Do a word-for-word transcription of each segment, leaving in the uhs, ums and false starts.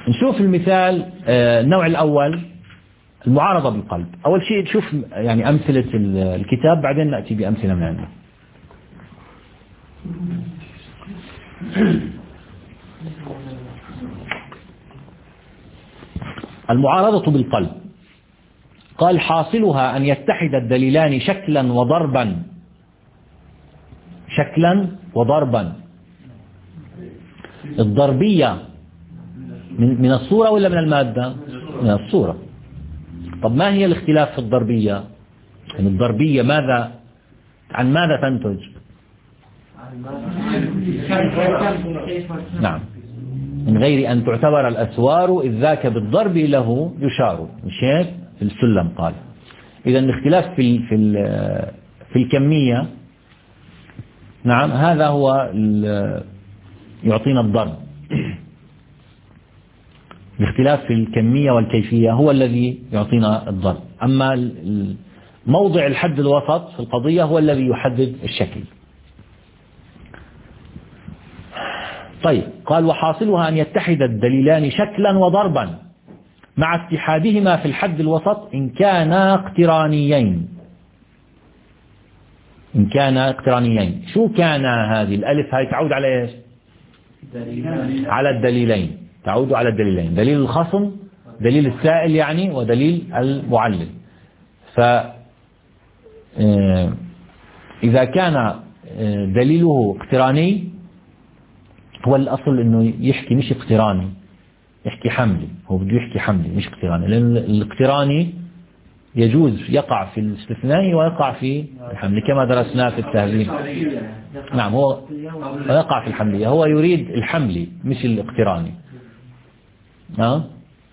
نشوف المثال النوع الأول، المعارضة بالقلب. أول شيء نشوف يعني أمثلة الكتاب، بعدين نأتي بأمثلة من عنده. المعارضة بالقلب، قال حاصلها أن يتحد الدليلان شكلا وضربا. شكلا وضربا. الضربية من الصورة ولا من المادة؟ من الصورة. طب ما هي الاختلاف في الضربية؟ يعني الضربية ماذا عن ماذا تنتج؟ نعم، من غير أن تعتبر الأسوار إذ ذاك بالضرب له يشار، مش هيك؟ في السلم قال. إذا الاختلاف في في في الكمية، نعم، هذا هو يعطينا الضرب. الاختلاف في الكمية والكيفية هو الذي يعطينا الضرب، أما موضع الحد الوسط في القضية هو الذي يحدد الشكل. طيب، قال وحاصلها أن يتحد الدليلان شكلا وضربا مع اتحادهما في الحد الوسط إن كانا اقترانيين. إن كانا اقترانيين. شو كان هذه الألف؟ هاي تعود على إيش؟ على الدليلين، تعود على الدليلين، دليل الخصم، دليل السائل يعني، ودليل المعلل. فإذا كان دليله اقتراني، هو الأصل أنه يحكي مش اقتراني، يحكي حملي، هو بده يحكي حملي مش اقتراني، لأن الاقتراني يجوز يقع في الاستثناء ويقع في الحمل كما درسنا في التهذيب. نعم، هو يقع في الحملية، هو يريد الحملي مش الاقتراني. أه؟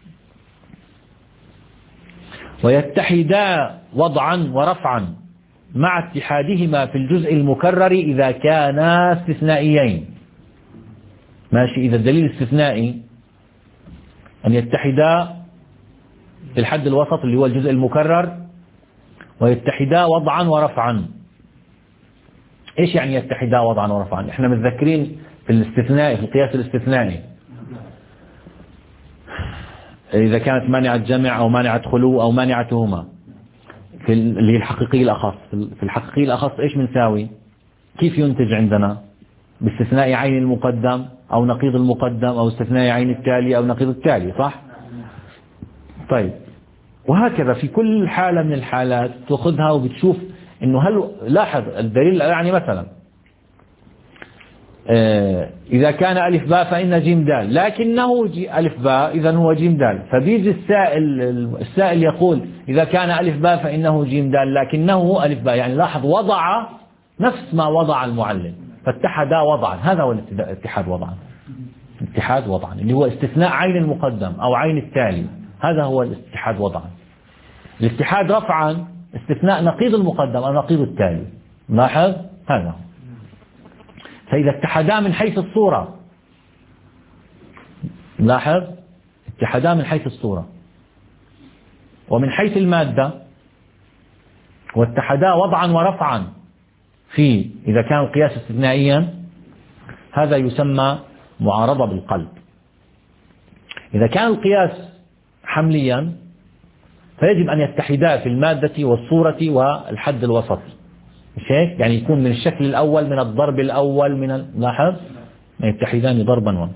ويتحدا وضعا ورفعا مع اتحادهما في الجزء المكرر إذا كانا استثنائيين. ماشي، إذا الدليل استثنائي أن يتحدا في الحد الوسط اللي هو الجزء المكرر، ويتحدا وضعا ورفعا. إيش يعني يتحدا وضعا ورفعا؟ إحنا متذكرين في الاستثناء، في القياس الاستثنائي، إذا كانت مانعة جمع أو مانعة خلو أو مانعتهما، في اللي هي الحقيقي الأخص. في الحقيقي الأخص إيش بنساوي؟ كيف ينتج عندنا؟ باستثناء عين المقدم أو نقيض المقدم، أو استثناء عين التالي أو نقيض التالي، صح؟ طيب، وهكذا في كل حالة من الحالات تأخذها وبتشوف إنه هل لاحظ الدليل. يعني مثلا إذا كان ألف باء فإن جيم دال، لكنه ألف باء إذا هو جيم دال، فبيجي السائل السائل يقول إذا كان ألف باء فإنه جيم دال لكنه ألف باء، يعني لاحظ وضع نفس ما وضع المعلم، فاتحدا وضعا. هذا هو الاتحاد وضعا. اتحاد وضعا اللي هو استثناء عين المقدم أو عين التالي، هذا هو الاتحاد وضعا. الاتحاد رفعا استثناء نقيض المقدم أو نقيض التالي، لاحظ هذا. فإذا اتحدا من حيث الصورة، لاحظ اتحدا من حيث الصورة ومن حيث المادة، واتحدا وضعا ورفعا في إذا كان القياس استثنائيا، هذا يسمى معارضة بالقلب. إذا كان القياس حمليا فيجب أن يتحدا في المادة والصورة والحد الوسط، مش هيك؟ يعني يكون من الشكل الأول، من الضرب الأول، من لاحظ يتحدان ضربا و...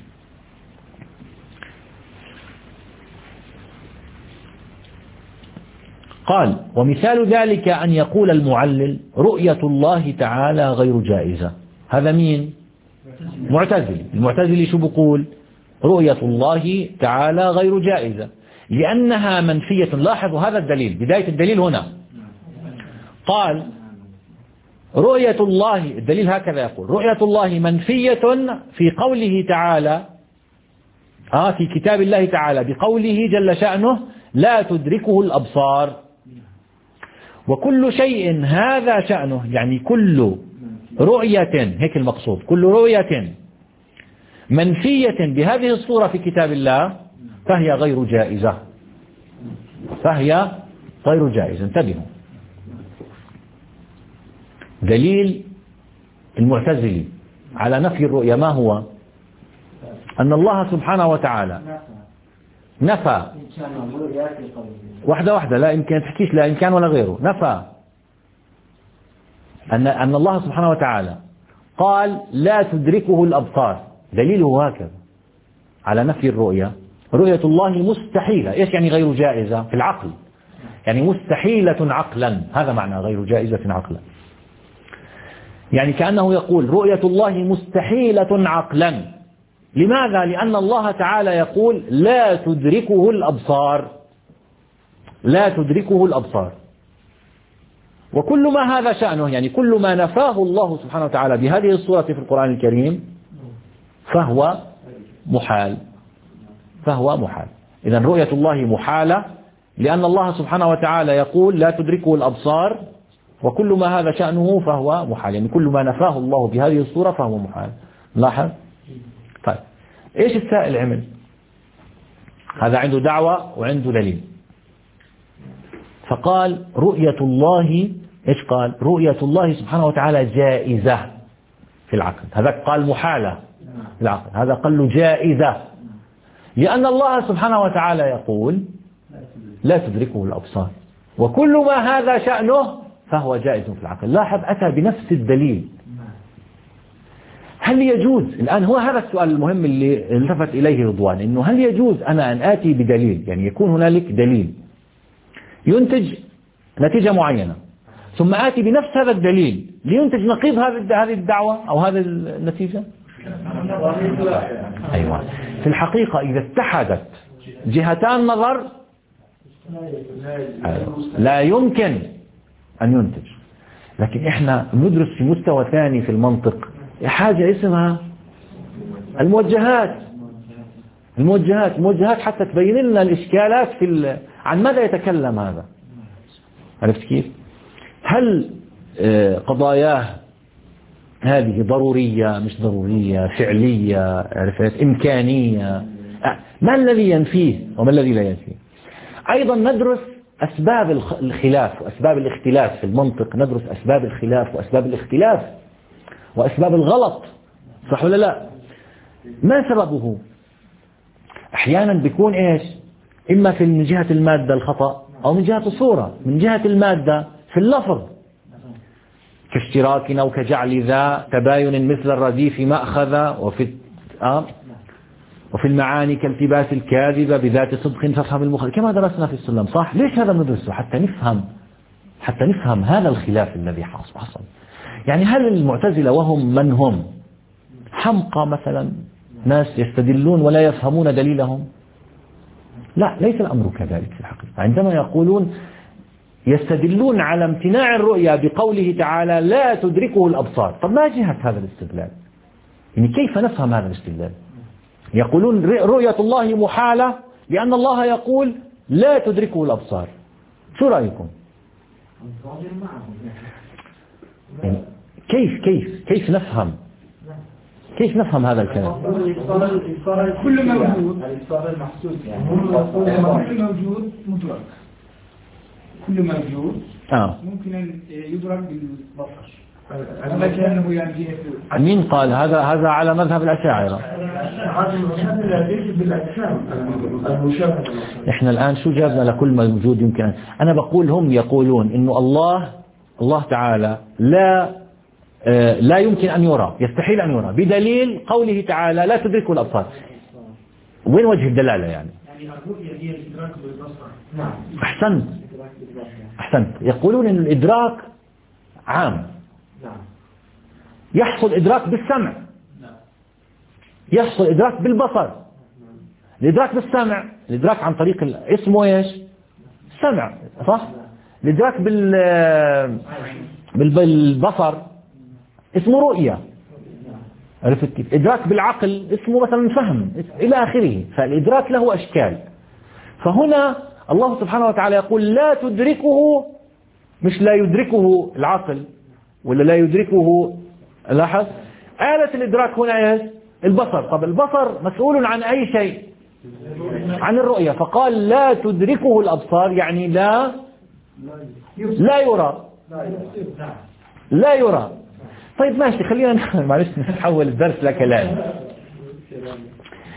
قال ومثال ذلك أن يقول المعلل رؤية الله تعالى غير جائزة. هذا مين؟ معتزلي. المعتزلي شو بقول؟ رؤية الله تعالى غير جائزة لأنها منفية. لاحظوا هذا الدليل، بداية الدليل هنا قال رؤية الله، الدليل هكذا يقول رؤية الله منفية في قوله تعالى، آه في كتاب الله تعالى بقوله جل شأنه لا تدركه الأبصار. وكل شيء هذا شأنه، يعني كل رؤية، هيك المقصود، كل رؤية منفية بهذه الصورة في كتاب الله فهي غير جائزة، فهي غير جائزة. انتبهوا، دليل المعتزلي على نفي الرؤية ما هو؟ أن الله سبحانه وتعالى نفى واحدة واحدة، لا يمكن تحكيش لا إمكان ولا غيره. نفى أن أن الله سبحانه وتعالى قال لا تدركه الأبصار، دليله هكذا على نفي الرؤية. رؤية الله مستحيلة. إيش يعني غير جائزة في العقل؟ يعني مستحيلة عقلا، هذا معنى غير جائزة عقلا. يعني كأنه يقول رؤية الله مستحيلة عقلا. لماذا؟ لأن الله تعالى يقول لا تدركه الأبصار، لا تدركه الأبصار. وكل ما هذا شأنه، يعني كل ما نفاه الله سبحانه وتعالى بهذه الصورة في القرآن الكريم فهو محال، فهو محال. إذن رؤية الله محالة لأن الله سبحانه وتعالى يقول لا تدركه الأبصار، وكل ما هذا شأنه فهو محال، يعني كل ما نفاه الله بهذه الصورة فهو محال. لاحظ؟ طيب إيش السائل عمل؟ هذا عنده دعوة وعنده دليل، فقال رؤية الله، إيش قال؟ رؤية الله سبحانه وتعالى جائزة في العقل. هذا قال محالة في العقل، هذا قال له جائزة، لأن الله سبحانه وتعالى يقول لا تدركه الأبصار، وكل ما هذا شأنه فهو جائز في العقل. لاحظ أتى بنفس الدليل. هل يجوز الآن، هو هذا السؤال المهم اللي التفت إليه رضوان، إنه هل يجوز أنا أن آتي بدليل، يعني يكون هنالك دليل ينتج نتيجة معينة، ثم آتي بنفس هذا الدليل لينتج نقيض هذه الدعوة أو هذه النتيجة؟ أيوة. في الحقيقة إذا اتحدت جهتان نظر لا يمكن أن ينتج. لكن إحنا ندرس في مستوى ثاني في المنطق حاجة اسمها الموجهات. الموجهات الموجهات حتى تبين لنا الإشكالات في ال... عن ماذا يتكلم هذا. عرفت كيف؟ هل قضاياه هذه ضرورية مش ضرورية، فعلية، عرفت، إمكانية، ما الذي ينفيه وما الذي لا ينفيه. أيضا ندرس أسباب الخلاف وأسباب الاختلاف في المنطق، ندرس أسباب الخلاف وأسباب الاختلاف وأسباب الغلط، صح ولا لا؟ ما سببه؟ أحيانا بيكون إيش؟ إما في من جهة المادة الخطأ، أو من جهة الصورة. من جهة المادة في اللفظ كاشتراك أو كجعل ذا تباين مثل الرديف مأخذ، وفي آه وفي المعاني كالتباس الكاذبة بذات صدق فافهم المخالف، كما درسنا في السلم. صح؟ ليش هذا ندرسه؟ حتى نفهم حتى نفهم هذا الخلاف الذي حصل. يعني هل المعتزلة وهم من هم حمقى مثلا، ناس يستدلون ولا يفهمون دليلهم؟ لا، ليس الأمر كذلك في الحقيقة. عندما يقولون يستدلون على امتناع الرؤيا بقوله تعالى لا تدركه الأبصار، طب ما جهة هذا الاستدلال؟ يعني كيف نفهم هذا الاستدلال؟ يقولون رؤية الله محالة لأن الله يقول لا تدركه الأبصار. شو رأيكم؟ يعني كيف كيف كيف نفهم كيف نفهم هذا الكلام؟ كل ما موجود الإبصار المحسوس، يعني كل موجود مدرك، كل موجود آه. ممكن أن يدرك بالبصر. هذا كأنه يعني جهة. مين قال هذا؟ هذا على مذهب الأشاعرة. إحنا الآن شو جابنا لكل موجود يمكن؟ أنا بقول هم يقولون إنه الله الله تعالى لا آه لا يمكن أن يرى، يستحيل أن يرى، بدليل قوله تعالى لا تدركه الأبصار. وين وجه الدلالة يعني؟ يعني الرؤية هي الإدراك بالبصر. نعم. أحسنت أحسنت. يقولون إن الإدراك عام. يحصل إدراك بالسمع، يحصل إدراك بالبصر. الإدراك بالسمع، الإدراك عن طريق اسمه إيش؟ السمع، صح؟ الإدراك بال بالبصر اسمه رؤية، عرفت كيف؟ إدراك بالعقل اسمه مثلا فهم، إلى آخره. فالإدراك له أشكال. فهنا الله سبحانه وتعالى يقول لا تدركه، مش لا يدركه العقل ولا لا يدركه. لاحظ آلة الإدراك هنا إيش؟ البصر. طب البصر مسؤول عن أي شيء؟ عن الرؤية. فقال لا تدركه الأبصار، يعني لا لا يرى، لا يرى. طيب ماشي، خلينا معلش نحول الدرس لكلام.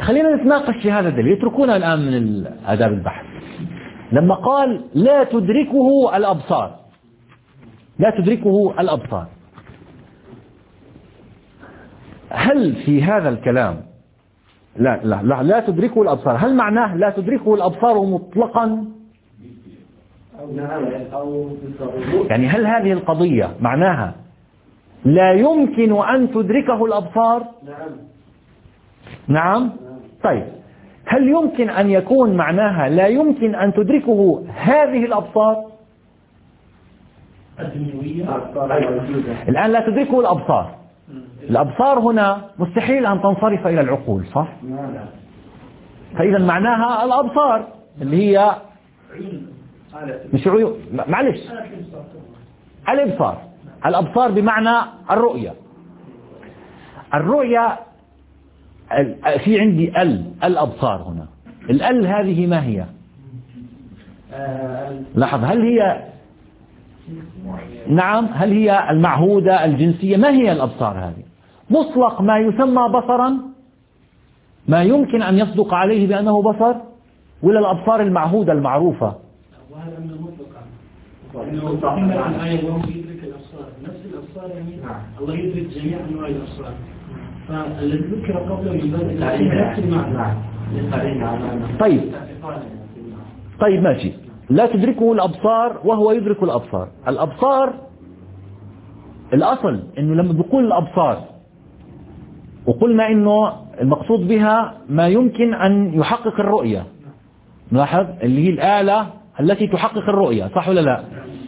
خلينا نتناقش في هذا الدليل، اتركونا الآن من آداب البحث. لما قال لا تدركه الأبصار، لا تدركه الأبصار، هل في هذا الكلام لا لا لا, لا تدركه الأبصار، هل معناه لا تدركه الأبصار مطلقا؟ يعني هل هذه القضية معناها لا يمكن أن تدركه الأبصار؟ نعم. طيب هل يمكن أن يكون معناها لا يمكن أن تدركه هذه الأبصار؟ الآن لا تدركه الأبصار، الأبصار هنا مستحيل أن تنصرف إلى العقول، صح؟ فإذا معناها الأبصار اللي هي مش عيون، معلش، الإبصار، الأبصار بمعنى الرؤية. الرؤية في عندي ال الأبصار هنا، الال هذه ما هي؟ لاحظ، هل هي نعم هل هي المعهودة الجنسية؟ ما هي الأبصار هذه؟ مطلق ما يسمى بصرا، ما يمكن أن يصدق عليه بأنه بصر، ولا الأبصار المعهودة المعروفة؟ وهذا من المطلق، إنه الآية وهو يدرك الأبصار، نفس الأبصار يعني الله يدرك جميع أنواع الأبصار، فالذي ذكر قبله من باب نفس المعنى. طيب طيب ماشي، لا تدركه الأبصار وهو يدرك الأبصار. الأبصار الأصل إنه لما بقول الأبصار وقلنا إنه المقصود بها ما يمكن أن يحقق الرؤية، نلاحظ اللي هي الآلة التي تحقق الرؤية، صح ولا لا؟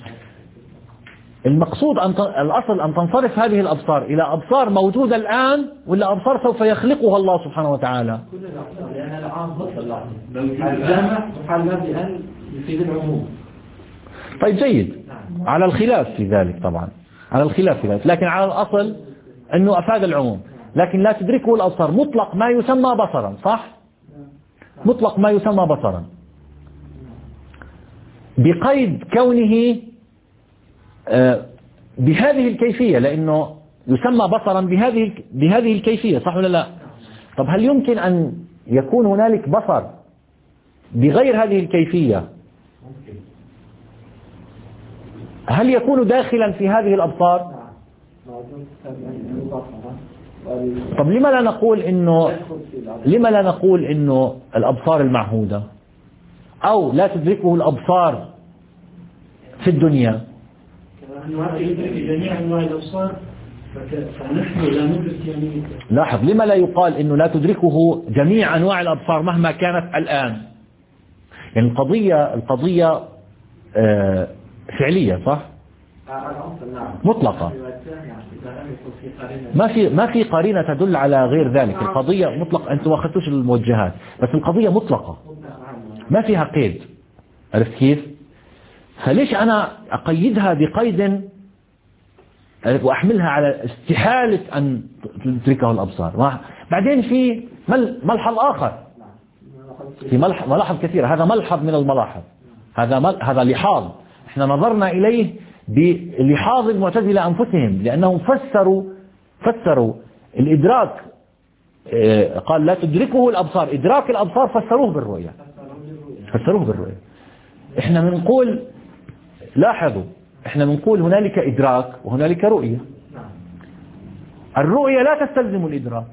المقصود أن الأصل أن تنصرف هذه الأبصار إلى أبصار موجودة الآن، ولا أبصار سوف يخلقها الله سبحانه وتعالى؟ كل الأبصار، لأن العام بطل الجامع وحالنا بأن يفيد العموم. طيب جيد، على الخلاف في ذلك طبعا، على الخلاف في ذلك، لكن على الأصل أنه أفاد العموم. لكن لا تدركه الأبصار مطلق ما يسمى بصرا، صح؟ مطلق ما يسمى بصرا بقيد كونه بهذه الكيفية، لأنه يسمى بصرا بهذه بهذه الكيفية، صح ولا لا؟ طب هل يمكن أن يكون هنالك بصر بغير هذه الكيفية؟ هل يكون داخلا في هذه الأبصار؟ طب لما لا نقول إنه لما لا نقول إنه الأبصار المعهودة، أو لا تدركه الأبصار في الدنيا؟ جميع أنواع الأبصار، فنحن لا ندرك يعني. لاحظ، لما لا يقال إنه لا تدركه جميع أنواع الأبصار مهما كانت الآن؟ يعني القضية القضية آه فعلية، صح؟ مطلقة، ما في ما في قرينة تدل على غير ذلك. القضية مطلق، أنتم ما أخذتوش الموجهات، بس القضية مطلقة ما فيها قيد. عرفت كيف؟ فليش أنا أقيدها بقيد وأحملها على استحالة أن تدركه الأبصار؟ بعدين في ملحظ آخر، في ملاحظ كثيرة، هذا ملحظ من الملاحظ، هذا هذا لحاظ احنا نظرنا إليه بلحاظ المعتزلة أنفسهم، لأنهم فسروا فسروا الإدراك، قال لا تدركه الأبصار، إدراك الأبصار فسروه بالرؤية، فسروه بالرؤية. احنا بنقول لاحظوا، احنا بنقول هنالك إدراك وهنالك رؤية. الرؤية لا تستلزم الإدراك،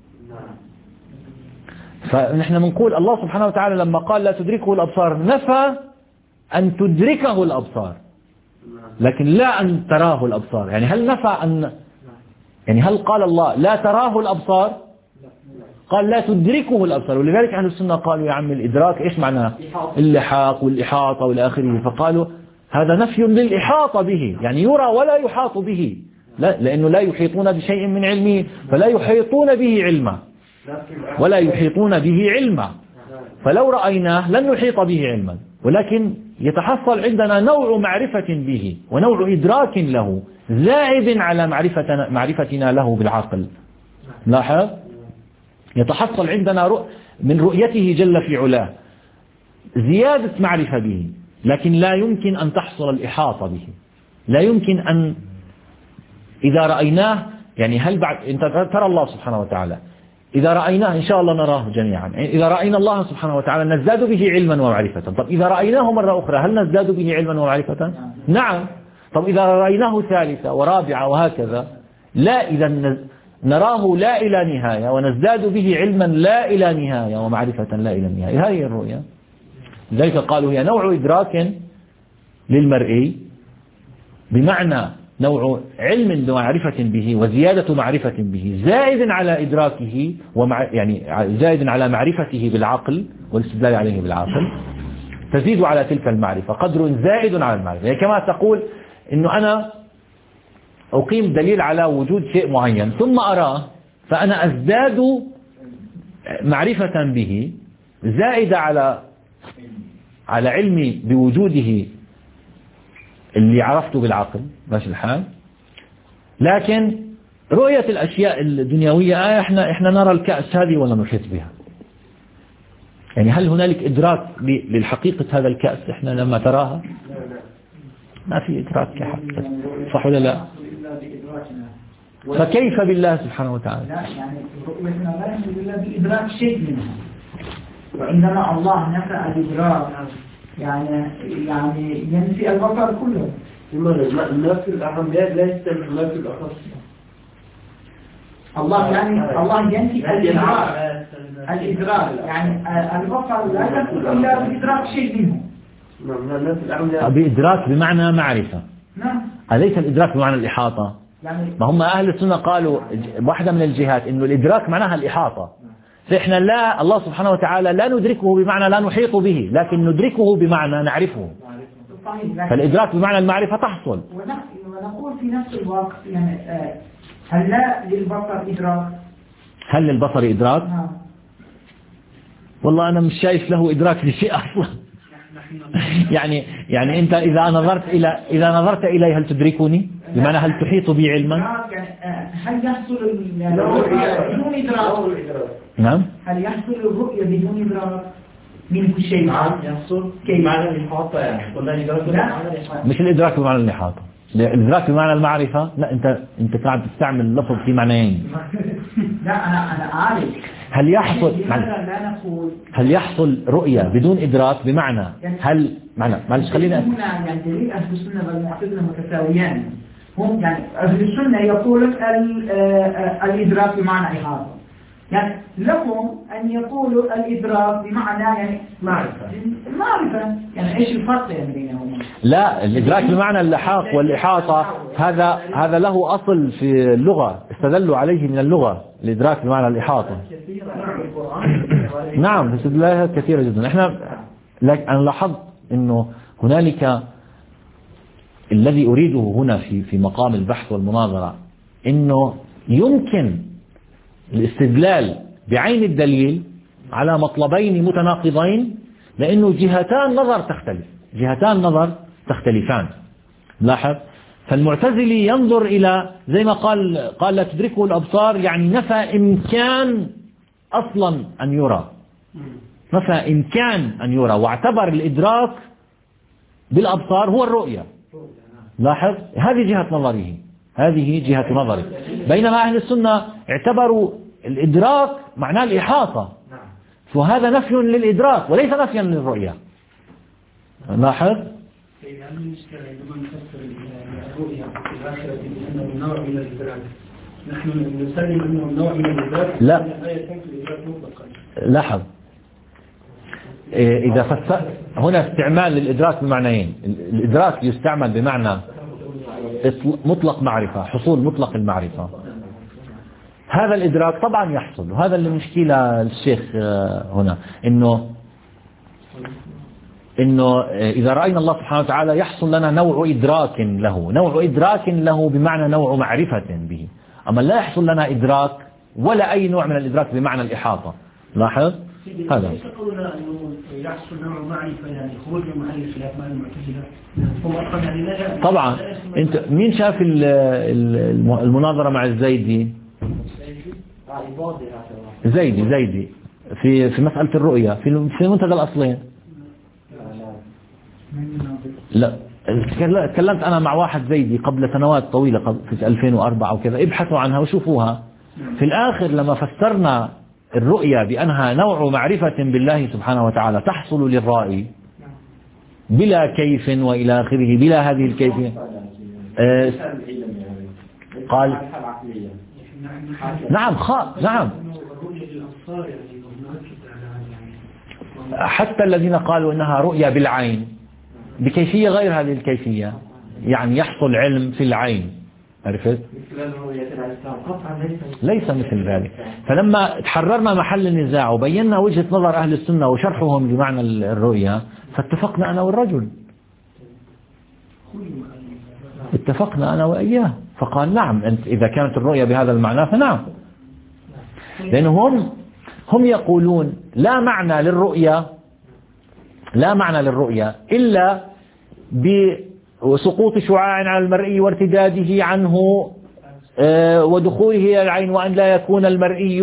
فنحن بنقول الله سبحانه وتعالى لما قال لا تدركه الأبصار نفى أن تدركه الأبصار، لكن لا أن تراه الأبصار. يعني هل نفى أن يعني هل قال الله لا تراه الأبصار؟ قال لا تدركه الأبصار. ولذلك أهل السنة قالوا يا عم الإدراك إيش معناه؟ اللحاق والإحاطة والى آخره، فقالوا هذا نفي للإحاطة به، يعني يرى ولا يحاط به، لا، لأنه لا يحيطون بشيء من علمه، فلا يحيطون به علما، ولا يحيطون به علما، فلو رأيناه لن نحيط به علما، ولكن يتحصل عندنا نوع معرفة به ونوع إدراك له زائد على معرفتنا, معرفتنا له بالعقل. لاحظ، يتحصل عندنا من رؤيته جل في علاه زيادة معرفة به، لكن لا يمكن أن تحصل الإحاطة به، لا يمكن أن إذا رأيناه، يعني هل بعد أنت ترى الله سبحانه وتعالى، إذا رأيناه إن شاء الله نراه جميعا، إذا رأينا الله سبحانه وتعالى نزداد به علما ومعرفة. طب إذا رأيناه مرة أخرى هل نزداد به علما ومعرفة؟ نعم. طب إذا رأيناه ثالثة ورابعة وهكذا، لا، إذا نراه لا إلى نهاية ونزداد به علما لا إلى نهاية ومعرفة لا إلى نهاية. هذه الرؤية. لذلك قالوا هي نوع إدراك للمرئي، بمعنى نوع علم ومعرفة به وزيادة معرفة به زائد على إدراكه ومع يعني زائد على معرفته بالعقل والاستدلال عليه بالعقل، تزيد على تلك المعرفة قدر زائد على المعرفة. يعني كما تقول إنه أنا أقيم دليل على وجود شيء معين ثم أراه، فأنا أزداد معرفة به زائدة على على علمي بوجوده اللي عرفته بالعقل، ماشي الحال. لكن رؤية الأشياء الدنيوية آه إحنا إحنا نرى الكأس هذه ولا نحيط بها. يعني هل هنالك إدراك للحقيقة هذا الكأس إحنا لما تراها؟ ما في إدراك كحقيقة، صح ولا لا؟ فكيف بالله سبحانه وتعالى؟ لا يعني رؤيتنا لا يعني بالله بإدراك شيء منها، وعندما الله نفى الإدراك يعني يعني ينفي البصر كله. لماذا؟ ما في الأهميات لا يستمع ما في الأخص. الله يعني الله ينفي الإدراك الإدراك يعني البصر لا يدخل إلا بإدراك شيء منه. بإدراك بمعنى معرفة. نعم. أليس الإدراك بمعنى الإحاطة؟ يعني ما هم أهل السنة قالوا واحدة من الجهات إنه الإدراك معناها الإحاطة. فإحنا لا، الله سبحانه وتعالى لا ندركه بمعنى لا نحيط به، لكن ندركه بمعنى نعرفه. فالإدراك بمعنى المعرفة تحصل. ونقول في نفس الوقت يعني هل لا للبصر إدراك؟ هل للبصر إدراك؟ نعم. والله أنا مش شايف له إدراك لشيء أصلا. يعني يعني أنت إذا نظرت إلى إذا نظرت إلي هل تدركني؟ بمعنى هل تحيط بي علما؟ هل يحصل الرؤية بدون إدراك؟ نعم. هل يحصل الرؤية بدون إدراك من كل شيء؟ نعم يحصل. بمعنى الإحاطة يعني. ولا إدراك بمعنى الإحاطة. مش الإدراك بمعنى الإحاطة. الإدراك بمعنى المعرفة. لا، أنت أنت قاعد تستعمل لفظ في معنيين. لا أنا أنا عارف. هل يحصل هل يحصل رؤية بدون إدراك بمعنى هل معنى معلش خلينا هنا يعني دليل أهل السنة والمعتزلة متساويان. هم يعني أهل السنة يقولون الإدراك بمعنى إحاطة، يعني لهم أن يقولوا الإدراك بمعنى يعني معرفة. معرفة يعني إيش الفرق يعني بينهم؟ لا، الإدراك بمعنى اللحاق والإحاطة هذا هذا له أصل في اللغة، استدلوا عليه من اللغة. الإدراك بمعنى الإحاطة نعم في استدلالات كثيرة جدا. احنا أنا لاحظت إنه هنالك الذي أريده هنا في في مقام البحث والمناظرة إنه يمكن الاستدلال بعين الدليل على مطلبين متناقضين، لأنه جهتان نظر تختلف، جهتان نظر تختلفان. لاحظ، فالمعتزلي ينظر إلى زي ما قال قال لا تدركه الأبصار، يعني نفى إمكان أصلا أن يرى، نفى إمكان أن يرى، واعتبر الإدراك بالأبصار هو الرؤية. لاحظ، هذه جهة نظره، هذه جهة نظره. بينما أهل السنة اعتبروا الإدراك معناه الإحاطة، فهذا نفي للإدراك وليس نفيا للرؤية. لاحظ، عندما نفسر الرؤية في الآخرة بأنه نوع من الإدراك، نحن نسلم أنه نوع من الإدراك. لا، لاحظ، إذا فسر هنا استعمال للإدراك بمعنيين. الإدراك يستعمل بمعنى مطلق معرفة، حصول مطلق المعرفة. هذا الإدراك طبعا يحصل، وهذا اللي مشكلة الشيخ هنا، إنه إنه إذا رأينا الله سبحانه وتعالى يحصل لنا نوع إدراك له، نوع إدراك له بمعنى نوع معرفة به. أما لا يحصل لنا إدراك ولا أي نوع من الإدراك بمعنى الإحاطة. لاحظ هذا. ليس قولنا أنه يحصل نوع معرفة يعني خروج من محل الخلاف مع المعتزلة. يعني طبعا أنت مين شاف المناظرة مع الزيدي؟ زيدي زيدي في في مسألة الرؤية في في منتدى الأصلين. لا، تكلمت أنا مع واحد زيدي قبل سنوات طويلة، في ألفين وأربعة وكذا، ابحثوا عنها وشوفوها. في الآخر لما فسرنا الرؤية بأنها نوع معرفة بالله سبحانه وتعالى تحصل للرائي بلا كيف وإلى آخره، بلا هذه الكيفية. آه قال نعم خاء نعم حتى الذين قالوا إنها رؤية بالعين بكيفية غير هذه الكيفية، يعني يحصل علم في العين، عرفت؟ ليس مثل ذلك. فلما تحررنا محل النزاع وبينا وجهة نظر أهل السنة وشرحهم بمعنى الرؤية، فاتفقنا أنا والرجل، اتفقنا أنا وإياه، فقال نعم أنت إذا كانت الرؤية بهذا المعنى فنعم. لأنهم هم يقولون لا معنى للرؤية لا معنى للرؤية إلا بسقوط شعاع على المرئي وارتداده عنه ودخوله إلى العين، وأن لا يكون المرئي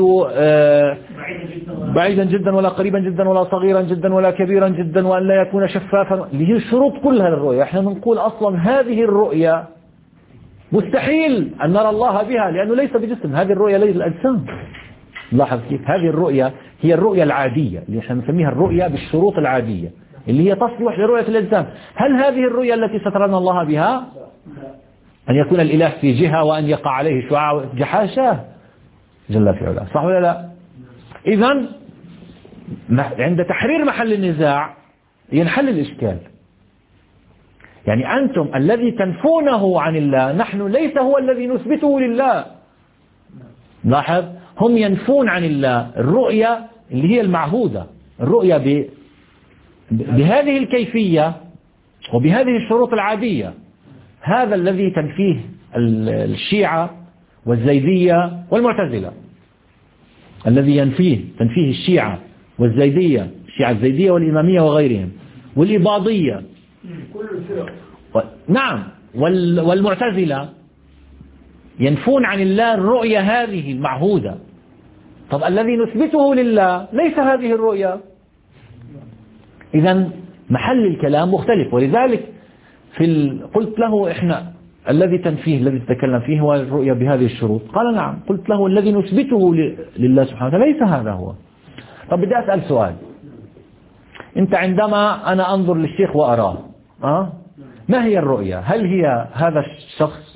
بعيدا جدا ولا قريبا جدا ولا صغيرا جدا ولا كبيرا جدا، وأن لا يكون شفافا، اللي هي الشروط كلها للرؤية. احنا بنقول أصلا هذه الرؤية مستحيل أن نرى الله بها لأنه ليس بجسم، هذه الرؤية ليس الأجسام. لاحظ كيف هذه الرؤية هي الرؤية العادية اللي احنا نسميها الرؤية بالشروط العادية اللي هي تصلح لرؤية الأجسام. هل هذه الرؤية التي سترنا الله بها أن يكون الإله في جهة وأن يقع عليه شعاع جحاشاه جل في علاه، صح ولا لا؟ إذن عند تحرير محل النزاع ينحل الإشكال. يعني أنتم الذي تنفونه عن الله نحن ليس هو الذي نثبته لله. لاحظ هم ينفون عن الله الرؤية اللي هي المعهودة، الرؤية ب... بهذه الكيفية وبهذه الشروط العادية. هذا الذي تنفيه الشيعة والزيدية والمعتزلة، الذي ينفيه تنفيه الشيعة والزيدية، الشيعة الزيدية والإمامية وغيرهم والإباضية و... نعم وال... والمعتزلة ينفون عن الله الرؤية هذه المعهودة. طب الذي نثبته لله ليس هذه الرؤية. إذن محل الكلام مختلف. ولذلك في ال... قلت له إحنا الذي تنفيه الذي تتكلم فيه هو الرؤية بهذه الشروط. قال نعم. قلت له الذي نثبته ل... لله سبحانه وتعالى ليس هذا هو. طب بدي أسأل سؤال. أنت عندما أنا أنظر للشيخ وأراه أه؟ ما هي الرؤية؟ هل هي هذا الشخص؟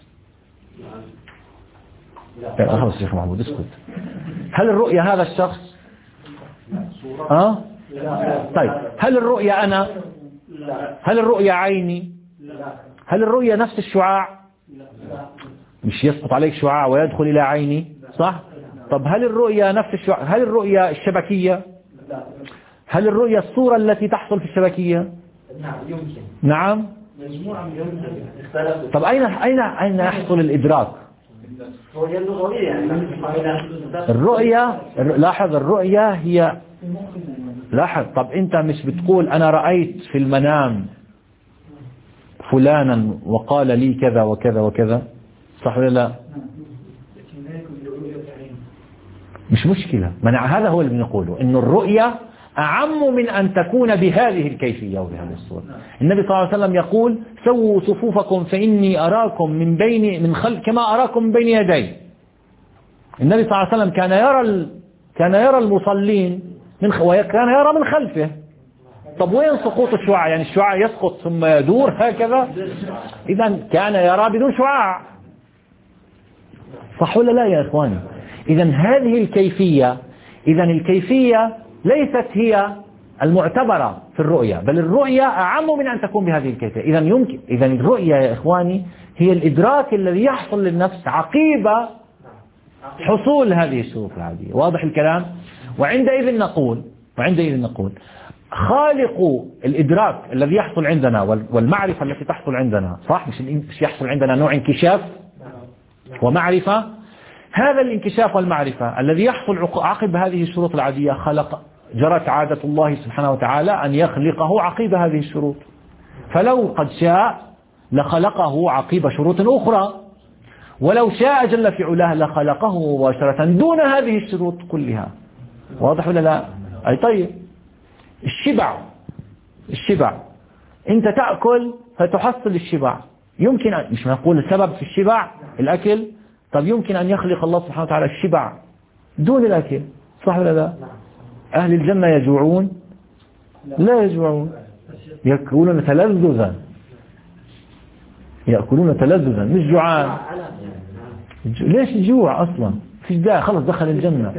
لا خلاص الشيخ محمود اسكت. هل الرؤية هذا الشخص؟ أه؟ طيب هل الرؤية أنا؟ هل الرؤية عيني؟ هل الرؤية نفس الشعاع؟ مش يسقط عليك شعاع ويدخل إلى عيني صح؟ طب هل الرؤية نفس الشعاع؟ هل الرؤية الشبكية؟ هل الرؤية الصورة التي تحصل في الشبكية؟ نعم يمكن. نعم. طب أين أين أين يحصل الإدراك؟ الرؤية لاحظ الرؤية هي لاحظ. طب أنت مش بتقول أنا رأيت في المنام فلانا وقال لي كذا وكذا وكذا صح ولا لا؟ مش مشكلة. منع هذا هو اللي بنقوله إنه الرؤية أعم من أن تكون بهذه الكيفية وبهذه الصورة. النبي صلى الله عليه وسلم يقول سووا صفوفكم فإني أراكم من بين من خلف كما أراكم من بين يدي. النبي صلى الله عليه وسلم كان يرى ال... كان يرى المصلين من خ... وكان يرى من خلفه. طب وين سقوط الشعاع؟ يعني الشعاع يسقط ثم يدور هكذا. إذا كان يرى بدون شعاع صح ولا لا يا إخواني؟ إذا هذه الكيفية إذا الكيفية ليست هي المعتبرة في الرؤية، بل الرؤية أعم من أن تكون بهذه الكيفية. إذا يمكن إذا الرؤية يا إخواني هي الإدراك الذي يحصل للنفس عقيب حصول هذه الشروط العادية. واضح الكلام؟ وعندئذ نقول وعندئذ نقول خالق الإدراك الذي يحصل عندنا والمعرفة التي تحصل عندنا صح مش يحصل عندنا نوع انكشاف ومعرفة. هذا الانكشاف والمعرفة الذي يحصل عقب هذه الشروط العادية خلق جرت عادة الله سبحانه وتعالى أن يخلقه عقيب هذه الشروط. فلو قد شاء لخلقه عقيب شروط أخرى، ولو شاء جل في علاه لخلقه مباشرة دون هذه الشروط كلها. واضح ولا لا؟ أي طيب الشبع الشبع أنت تأكل فتحصل الشبع. يمكن أن مش نقول السبب في الشبع الأكل. طب يمكن أن يخلق الله سبحانه وتعالى الشبع دون الأكل صح ولا لا؟ أهل الجنة يجوعون؟ لا يجوعون، يأكلون تلذذا، يأكلون تلذذا مش جوعان. ليش الجوع أصلا؟ في داعي، خلص دخل الجنة.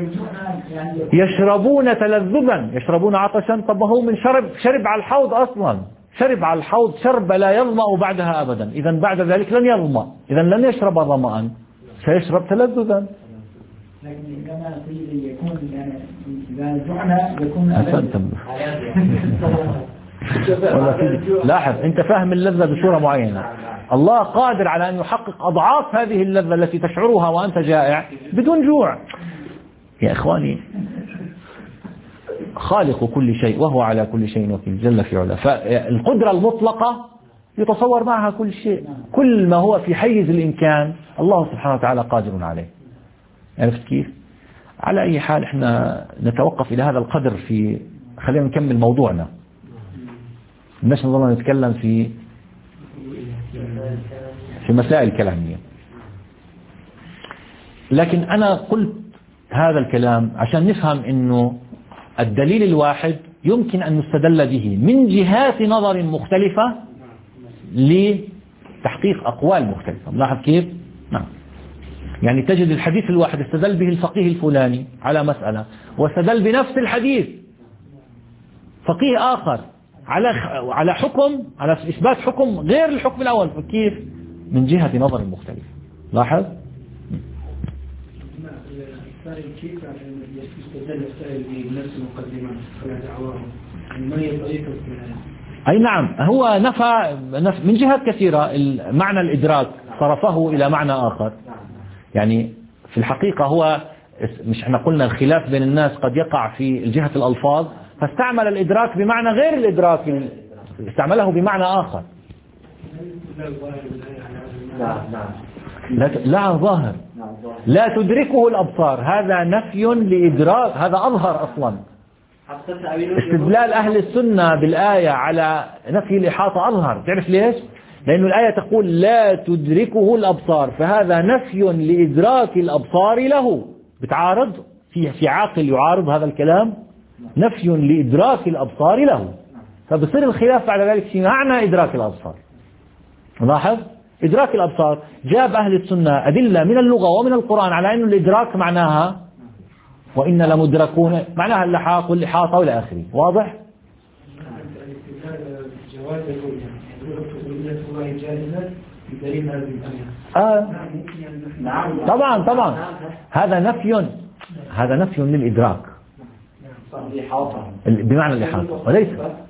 يشربون تلذذا، يشربون عطشا. طب هو من شرب شرب على الحوض أصلا، شرب على الحوض شرب لا يظمأ بعدها أبدا. إذا بعد ذلك لن يظمأ، إذا لن يشرب ظمأ، سيشرب تلذذا. لكن كما قيل يكون يعني إذا جوعنا يكون لاحظ أنت فاهم اللذة بصورة معينة. الله قادر على أن يحقق أضعاف هذه اللذة التي تشعرها وأنت جائع بدون جوع. يا إخواني خالق كل شيء وهو على كل شيء وكيل جل في علاه. فالقدرة المطلقة يتصور معها كل شيء، كل ما هو في حيز الإمكان الله سبحانه وتعالى قادر عليه. عرفت كيف؟ على أي حال احنا نتوقف إلى هذا القدر في، خلينا نكمل موضوعنا، مش نظل نتكلم في في مسائل كلامية. لكن أنا قلت هذا الكلام عشان نفهم إنه الدليل الواحد يمكن أن نستدل به من جهات نظر مختلفة لتحقيق أقوال مختلفة. ملاحظ كيف؟ نعم. يعني تجد الحديث الواحد استدل به الفقيه الفلاني على مسألة، واستدل بنفس الحديث فقيه آخر على على حكم، على إثبات حكم غير الحكم الأول. كيف؟ من جهة نظر مختلفة. لاحظ؟ السائل كيف يستدل السائل بنفس المقدمة على دعواهم؟ ما هي طريقة؟ أي نعم، هو نفى من جهات كثيرة معنى الإدراك صرفه إلى معنى آخر. يعني في الحقيقة هو مش احنا قلنا الخلاف بين الناس قد يقع في جهة الألفاظ، فاستعمل الإدراك بمعنى غير الإدراك، استعمله بمعنى آخر. لا, لا ظاهر، لا تدركه الأبصار، هذا نفي لإدراك، هذا أظهر أصلا. استدلال أهل السنة بالآية على نفي الإحاطة أظهر. تعرف ليش؟ لأن الآية تقول لا تدركه الأبصار، فهذا نفي لإدراك الأبصار له. بتعارض في في عاقل يعارض هذا الكلام؟ نفي لإدراك الأبصار له، فبصير الخلاف بعد ذلك في معنى إدراك الأبصار. لاحظ؟ إدراك الأبصار جاب أهل السنة أدلة من اللغة ومن القرآن على أن الإدراك معناها وإن لمدركون، معناها اللحاق والإحاطة والى آخره. واضح؟ آه. طبعا طبعا هذا نفي، هذا نفي للإدراك بمعنى الإحاطة وليس.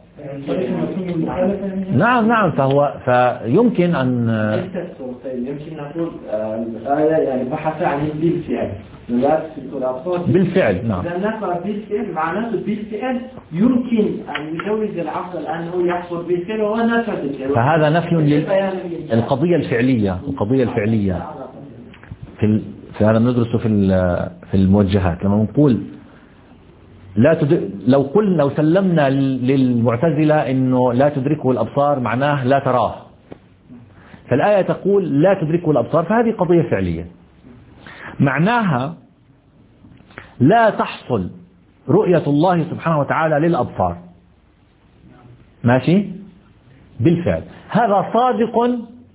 نعم نعم، فهو فيمكن أن يمكن نقول الآية يعني بحث عن بالفعل، بالفعل. نعم. إذا نقرأ بالفعل معناته بالفعل يمكن أن يجوز العقل أنه يحصل بالفعل وهو نفذ. فهذا نفي للقضية الفعلية، القضية الفعلية في في هذا ندرسه في في الموجهات. لما نقول لا تد... لو قلنا لو سلمنا للمعتزلة إنه لا تدركه الأبصار معناه لا تراه، فالآية تقول لا تدركه الأبصار، فهذه قضية فعلية معناها لا تحصل رؤية الله سبحانه وتعالى للأبصار. ماشي؟ بالفعل هذا صادق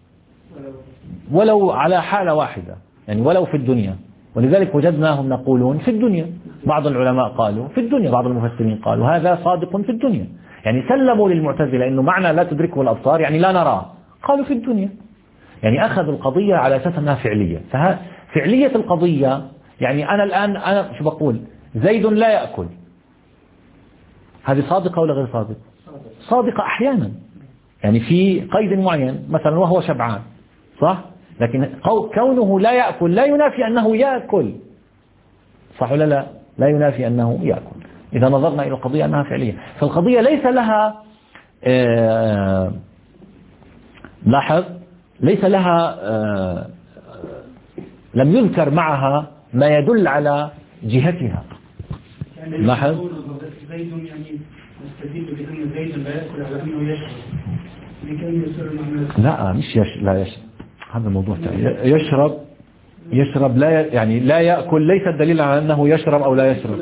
ولو على حالة واحدة، يعني ولو في الدنيا. ولذلك وجدناهم يقولون في الدنيا، بعض العلماء قالوا في الدنيا، بعض المفسرين قالوا هذا صادق في الدنيا. يعني سلموا للمعتزلة إنه معنى لا تدركه الأبصار يعني لا نراه، قالوا في الدنيا، يعني أخذوا القضية على أساس أنها فعلية. ففعلية القضية يعني أنا الآن أنا شو بقول زيد لا يأكل، هذه صادقة ولا غير صادقة؟ صادقة أحيانا، يعني في قيد معين مثلا وهو شبعان، صح؟ لكن كونه لا يأكل لا ينافي أنه يأكل، صح ولا لا؟ لا ينافي أنه يأكل. إذا نظرنا إلى القضية أنها فعلية، فالقضية ليس لها آه لاحظ ليس لها آه لم يذكر معها ما يدل على جهتها. لاحظ زيد يعني نستدل بأن زيد لا يأكل على أنه يشرب لكي يصير المعنى. لا مش يش... لا يشرب، هذا الموضوع تاني. يشرب يشرب لا ي... يعني لا يأكل ليس الدليل على أنه يشرب أو لا يشرب.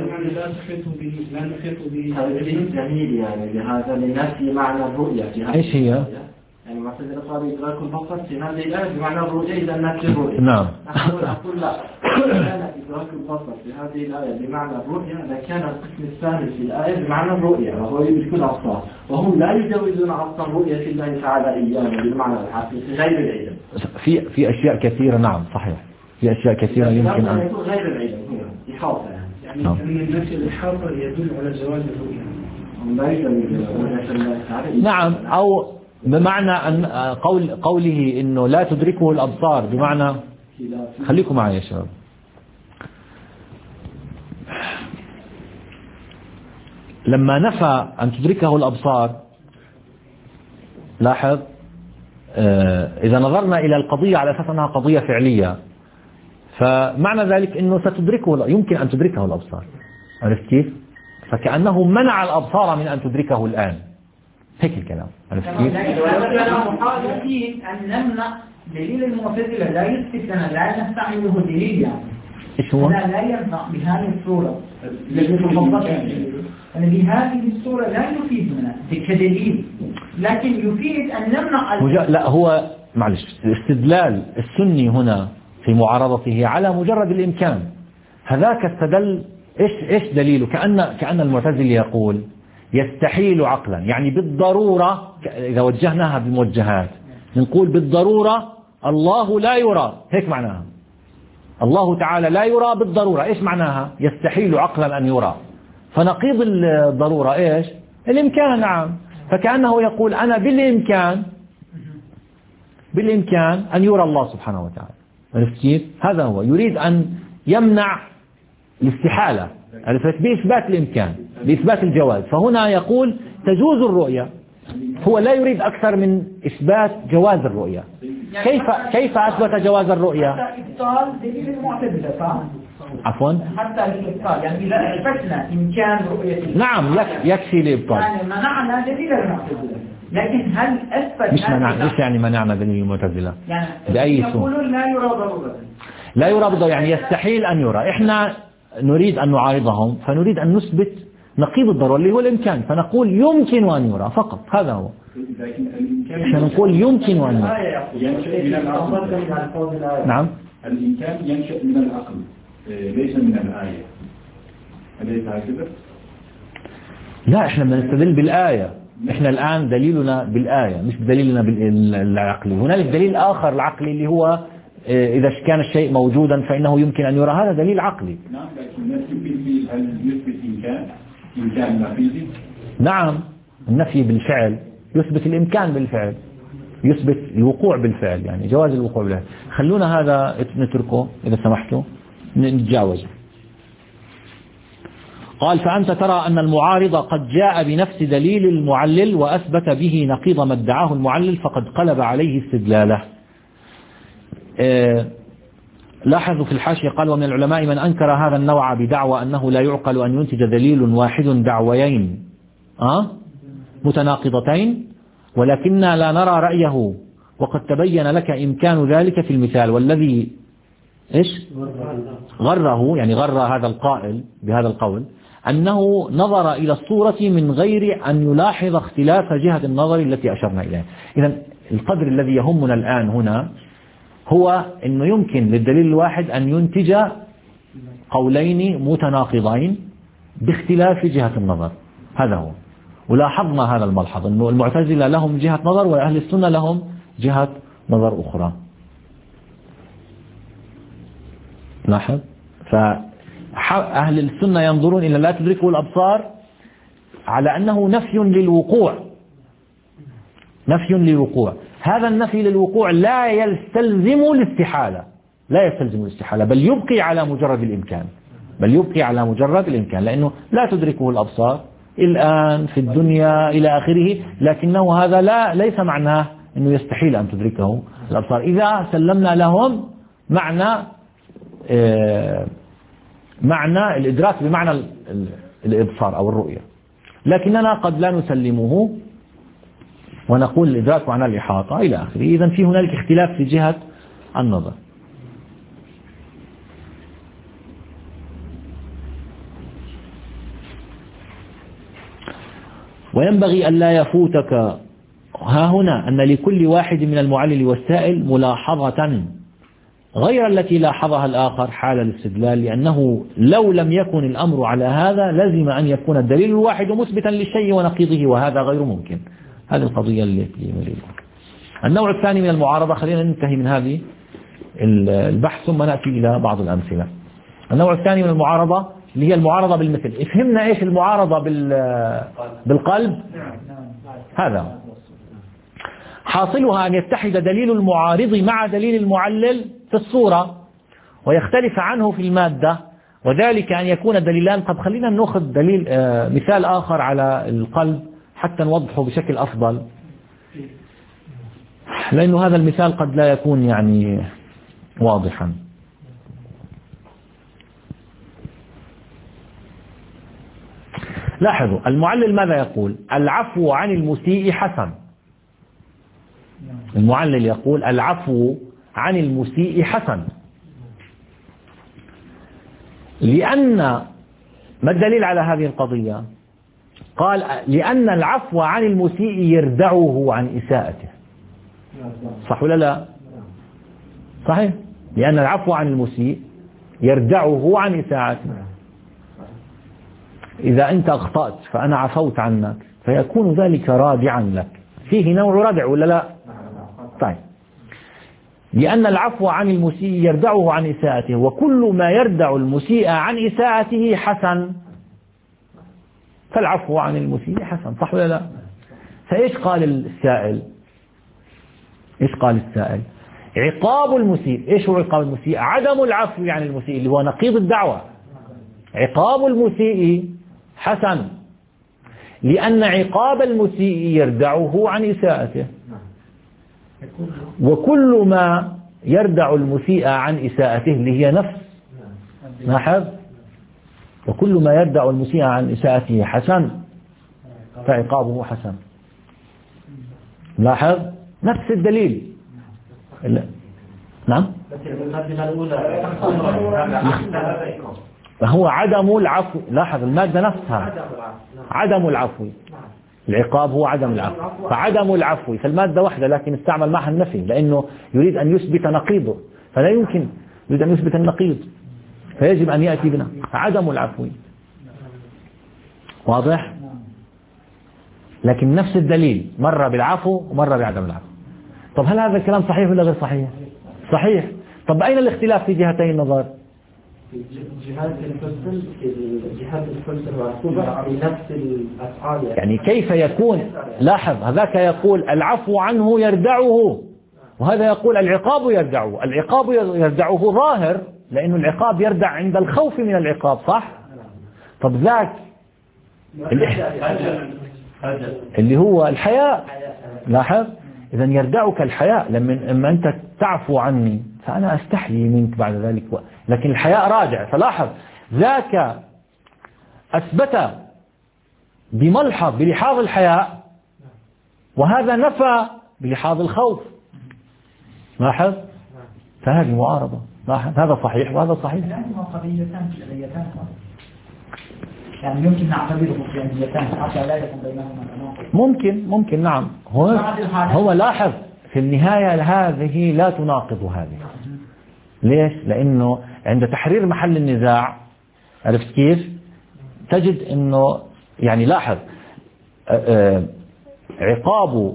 تدليل جميل يعني لهذا لنفي معنى الرؤية. إيش هي؟ يعني مثلا قال إدراك البصر في هذه الآية بمعنى الرؤية إذا نفي الرؤية. نعم. أقول لا كان إدراك البصر في هذه الآية بمعنى الرؤية لكان القسم الثاني في الآية بمعنى الرؤية وهو يدرك الأبصار وهم لا يجوزون أصلا رؤية الله تعالى إيانا بالمعنى الحقيقي غير العلم. في في أشياء كثيرة نعم صحيح في أشياء كثيرة يمكن أن يكون غير العلم هنا إحاطة يعني. يعني نعم. أن النفي الإحاطة يدل على جواز الرؤية. نعم أو بمعنى أن قول قوله إنه لا تدركه الأبصار بمعنى خليكم معي يا شباب. لما نفى أن تدركه الأبصار لاحظ إذا نظرنا إلى القضية على أساس أنها قضية فعلية فمعنى ذلك أنه ستدركه يمكن أن تدركه الأبصار. عرفت كيف؟ فكأنه منع الأبصار من أن تدركه الآن. هيك الكلام. عرفت كيف؟ محاولتين أن نمنع دليل المعتزلة لا يثبت لنا لا نستعمله دليل يعني. إيش هو؟ لا لا ينفع بهذه الصورة. يعني بهذه الصورة لا يفيدنا كدليل لكن يفيد أن نمنع. لا هو معلش الاستدلال السني هنا في معارضته على مجرد الإمكان. هذاك استدل إيش إيش دليله؟ كأن كأن المعتزلي يقول يستحيل عقلا يعني بالضرورة. إذا وجهناها بموجهات نقول بالضرورة الله لا يرى هيك معناها. الله تعالى لا يرى بالضرورة. إيش معناها؟ يستحيل عقلا أن يرى. فنقيض الضرورة إيش؟ الإمكان. نعم. فكأنه يقول أنا بالإمكان بالإمكان أن يرى الله سبحانه وتعالى. عرفت كيف؟ هذا هو يريد أن يمنع الاستحالة عرفت بإثبات الإمكان بإثبات الجواز. فهنا يقول تجوز الرؤية. هو لا يريد أكثر من إثبات جواز الرؤية. كيف كيف أثبت جواز الرؤية؟ حتى إبطال دليل المعتزلة صح؟ عفوا حتى الإبطال يعني إذا أثبتنا إمكان رؤية نعم يكفي لإبطال. يعني منعنا دليل المعتزلة لكن هل أثبت مش منع مش يعني منعنا دليل المعتزلة يعني بأي سوء؟ يقولون لا يرى ضرورة لا يرى ضرورة يعني يستحيل أن يرى. إحنا نريد أن نعارضهم فنريد أن نثبت نقيض الضرورة اللي هو الإمكان فنقول يمكن أن يرى فقط. هذا هو. إحنا نقول يمكن أن يرى. نعم. الإمكان ينشأ من العقل ليس من الآية. أليس هكذا؟ لا إحنا بنستدل بالآية. إحنا الآن دليلنا بالآية مش دليلنا بالعقلي. هنالك دليل آخر العقلي اللي هو إذا كان الشيء موجودا فإنه يمكن أن يرى. هذا دليل عقلي. نعم لكن النفي هل يثبت إمكان إمكان نفيذي؟ نعم النفي بالفعل يثبت الإمكان بالفعل يثبت الوقوع بالفعل يعني جواز الوقوع بالفعل. خلونا هذا نتركه إذا سمحتوا نتجاوزه. قال فأنت ترى أن المعارض قد جاء بنفس دليل المعلل وأثبت به نقيض ما ادعاه المعلل فقد قلب عليه استدلاله. لاحظوا في الحاشية قال ومن العلماء من أنكر هذا النوع بدعوى أنه لا يعقل أن ينتج دليل واحد دعويين أه؟ متناقضتين ولكننا لا نرى رأيه وقد تبين لك إمكان ذلك في المثال والذي إيش غره يعني غر هذا القائل بهذا القول أنه نظر إلى الصورة من غير أن يلاحظ اختلاف جهة النظر التي أشرنا إليها. إذن القدر الذي يهمنا الآن هنا هو أنه يمكن للدليل الواحد أن ينتج قولين متناقضين باختلاف جهة النظر. هذا هو. ولاحظنا هذا الملحظ أنه المعتزلة لهم جهة نظر وأهل السنة لهم جهة نظر أخرى. لاحظ فأهل السنة ينظرون إلى لا تدركه الأبصار على أنه نفي للوقوع نفي للوقوع. هذا النفي للوقوع لا يستلزم الاستحالة لا يستلزم الاستحالة بل يبقي على مجرد الإمكان بل يبقي على مجرد الإمكان لأنه لا تدركه الأبصار الآن في الدنيا إلى آخره لكنه هذا لا ليس معناه أنه يستحيل أن تدركه الأبصار إذا سلمنا لهم معنى آه معنى الإدراك بمعنى الإبصار أو الرؤية لكننا قد لا نسلمه ونقول الإدراك معنى الإحاطة إلى آخره. إذن في هنالك اختلاف في جهة النظر. وينبغي أن لا يفوتك ها هنا أن لكل واحد من المعلل والسائل ملاحظة غير التي لاحظها الآخر حال الاستدلال، لأنه لو لم يكن الأمر على هذا لزم أن يكون الدليل الواحد مثبتا للشيء ونقيضه، وهذا غير ممكن. هذه القضية التي نريدها. النوع الثاني من المعارضة، خلينا ننتهي من هذه البحث ثم نأتي إلى بعض الأمثلة. النوع الثاني من المعارضة اللي هي المعارضة بالمثل. فهمنا إيش المعارضة بالقلب؟ هذا حاصلها أن يتحد دليل المعارض مع دليل المعلل في الصورة ويختلف عنه في المادة، وذلك أن يكون دليلان. طب خلينا نأخذ دليل آه مثال آخر على القلب حتى نوضحه بشكل أفضل، لأنه هذا المثال قد لا يكون يعني واضحا. لاحظوا المعلل ماذا يقول؟ العفو عن المسيء حسن. المعلل يقول العفو عن المسيء حسن، لأن ما الدليل على هذه القضية؟ قال لأن العفو عن المسيء يردعه عن إساءته. صح ولا لا؟ صحيح، لأن العفو عن المسيء يردعه عن إساءته. إذا أنت أخطأت فأنا عفوت عنك فيكون ذلك رادعا لك، فيه نوع ردع ولا لا؟ طيب، لأن العفو عن المسيء يردعه عن إساءته، وكل ما يردع المسيء عن إساءته حسن، فالعفو عن المسيء حسن. صح ولا لا؟ فإيش قال السائل؟ إيش قال السائل؟ عقاب المسيء. إيش هو عقاب المسيء؟ عدم العفو عن المسيء اللي هو نقيض الدعوة. عقاب المسيء حسن، لأن عقاب المسيء يردعه عن إساءته، وكل ما يردع المسيء عن إساءته اللي هي نفس، لاحظ، وكل ما يردع المسيء عن إساءته حسن فعقابه حسن. لاحظ نفس الدليل. نعم، هو عدم العفو. لاحظ المادة نفسها عدم العفو، العقاب هو عدم العفو، فعدم العفو فالمادة واحدة لكن استعمل معها النفي لأنه يريد أن يثبت نقيضه، فلا يمكن يريد أن يثبت النقيض فيجب أن يأتي بنا عدم العفو. واضح؟ لكن نفس الدليل مرة بالعفو ومرة بعدم العفو. طب هل هذا الكلام صحيح ولا غير صحيح؟ صحيح. طب أين الاختلاف في جهتي النظر؟ جهات الفصل جهات الفصل والعقوبة في نفس الأفعال، يعني كيف يكون؟ لاحظ هذاك يقول العفو عنه يردعه، وهذا يقول العقاب يردعه. العقاب يردعه ظاهر لأنه العقاب يردع عند الخوف من العقاب، صح؟ طب ذاك اللي هو الحياء. لاحظ إذا يردعك الحياء، لما أنت تعفو عني فأنا أستحيي منك بعد ذلك، لكن الحياء راجع. فلاحظ ذاك أثبت بملحظ بلحاظ الحياء، وهذا نفى بلحاظ الخوف. لاحظ، فهذه معارضة. لاحظ هذا صحيح وهذا صحيح. يعني يمكن نعتبره قيميتان حتى لا يكون بينهما تناقض. ممكن ممكن نعم. هو هو لاحظ في النهاية هذه لا تناقض هذه. ليش؟ لأنه عند تحرير محل النزاع، عرفت كيف؟ تجد أنه يعني لاحظ عقاب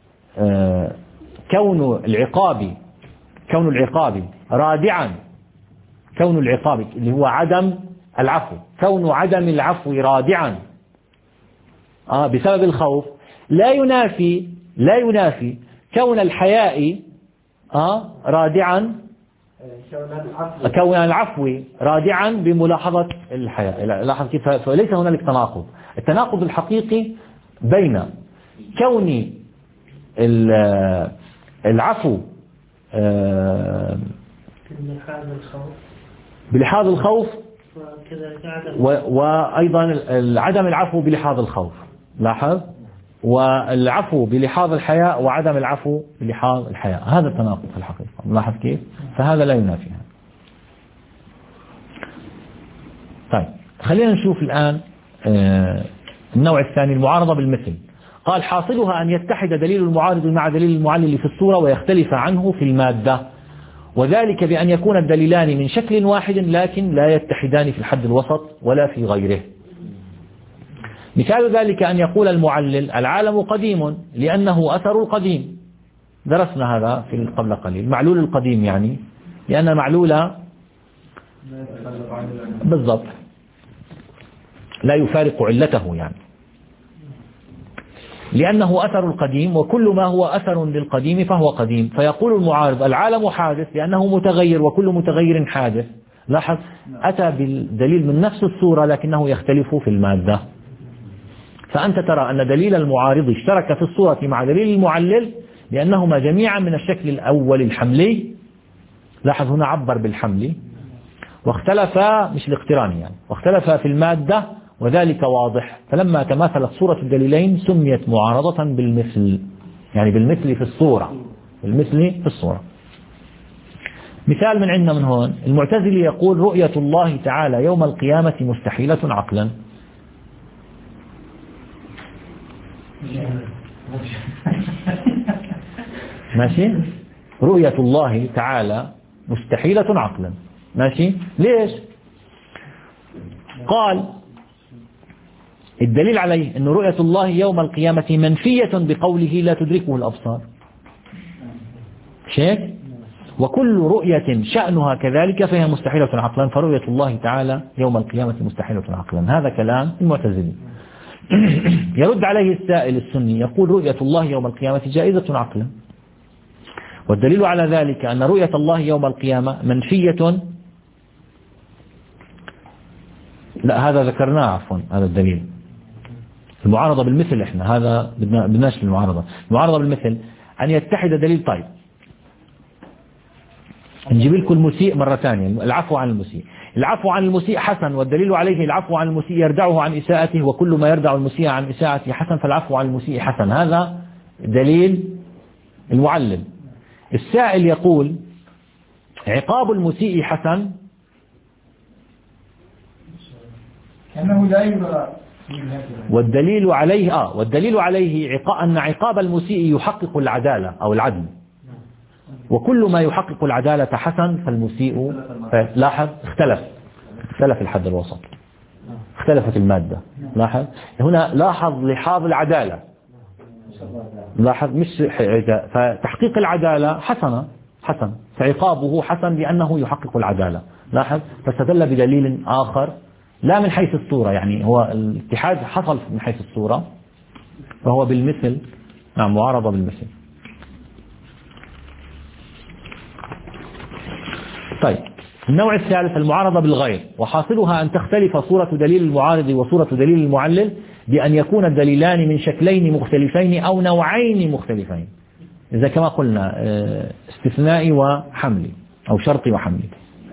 كون العقاب كون العقاب رادعا، كون العقاب اللي هو عدم العفو، كون عدم العفو رادعا آه بسبب الخوف لا ينافي لا ينافي كون الحياء آه رادعا، كون العفو رادعا بملاحظة الحياء. لاحظ كيف؟ فليس هنالك تناقض. التناقض الحقيقي بين كون العفو آه بلحاظ الخوف وأيضا عدم العفو بلحاظ الخوف. لاحظ، والعفو بلحاظ الحياء وعدم العفو بلحاظ الحياء، هذا التناقض في الحقيقة. لاحظ كيف؟ فهذا لا ينافي. طيب خلينا نشوف الآن النوع الثاني المعارضة بالمثل، قال حاصلها أن يتحد دليل المعارض مع دليل المعلل في الصورة ويختلف عنه في المادة، وذلك بأن يكون الدليلان من شكل واحد لكن لا يتحدان في الحد الوسط ولا في غيره. مثال ذلك أن يقول المعلل العالم قديم لأنه أثر القديم، درسنا هذا في قبل قليل، معلول القديم يعني لأن معلول بالضبط لا يفارق علته، يعني لأنه أثر القديم وكل ما هو أثر للقديم فهو قديم. فيقول المعارض العالم حادث لأنه متغير وكل متغير حادث. لاحظ أتى بالدليل من نفس الصورة لكنه يختلف في المادة. فأنت ترى أن دليل المعارض اشترك في الصورة مع دليل المعلل لأنهما جميعا من الشكل الأول الحملي. لاحظ هنا عبر بالحمل، واختلفا مش الاقتراني يعني، واختلفا في المادة وذلك واضح. فلما تماثلت صورة الدليلين سميت معارضة بالمثل، يعني بالمثل في الصورة، بالمثل في الصورة. مثال من عندنا من هون، المعتزلي يقول رؤية الله تعالى يوم القيامة مستحيلة عقلا. ماشي، رؤية الله تعالى مستحيلة عقلا. ماشي، ليش؟ قال الدليل عليه أن رؤية الله يوم القيامة منفية بقوله لا تدركه الأبصار، شيء، وكل رؤية شأنها كذلك فهي مستحيلة عقلا، فرؤية الله تعالى يوم القيامة مستحيلة عقلا. هذا كلام المعتزلي. يرد عليه السائل السني يقول رؤية الله يوم القيامة جائزة عقلا، والدليل على ذلك أن رؤية الله يوم القيامة منفية. لا هذا ذكرناه عفوا، هذا الدليل. المعارضة بالمثل احنا هذا بدناش المعارضة. المعارضة بالمثل أن يتحد دليل. طيب نجيب لكم المسيء مرة ثانية، العفو عن المسيء. العفو عن المسيء حسن، والدليل عليه العفو عن المسيء يردعه عن إساءته، وكل ما يردع المسيء عن إساءته حسن، فالعفو عن المسيء حسن. هذا دليل المعلل. السائل يقول عقاب المسيء حسن، كأنه لا يرى، والدليل عليه آه والدليل عليه عقاب أن عقاب المسيء يحقق العدالة أو العدل، وكل ما يحقق العدالة حسن، فالمسيء لاحظ اختلف اختلف الحد الوسط، اختلفت المادة. لاحظ هنا، لاحظ لحاظ العدالة، لاحظ مش فتحقيق العدالة حسنة حسن، فعقابه حسن لأنه يحقق العدالة. لاحظ فاستدل بدليل آخر لا من حيث الصورة، يعني هو الاتحاد حصل من حيث الصورة وهو بالمثل. نعم، معارضة بالمثل. طيب النوع الثالث المعارضة بالغير، وحاصلها أن تختلف صورة دليل المعارض وصورة دليل المعلل بأن يكون الدليلان من شكلين مختلفين أو نوعين مختلفين، إذا كما قلنا استثنائي وحملي أو شرطي وحملي،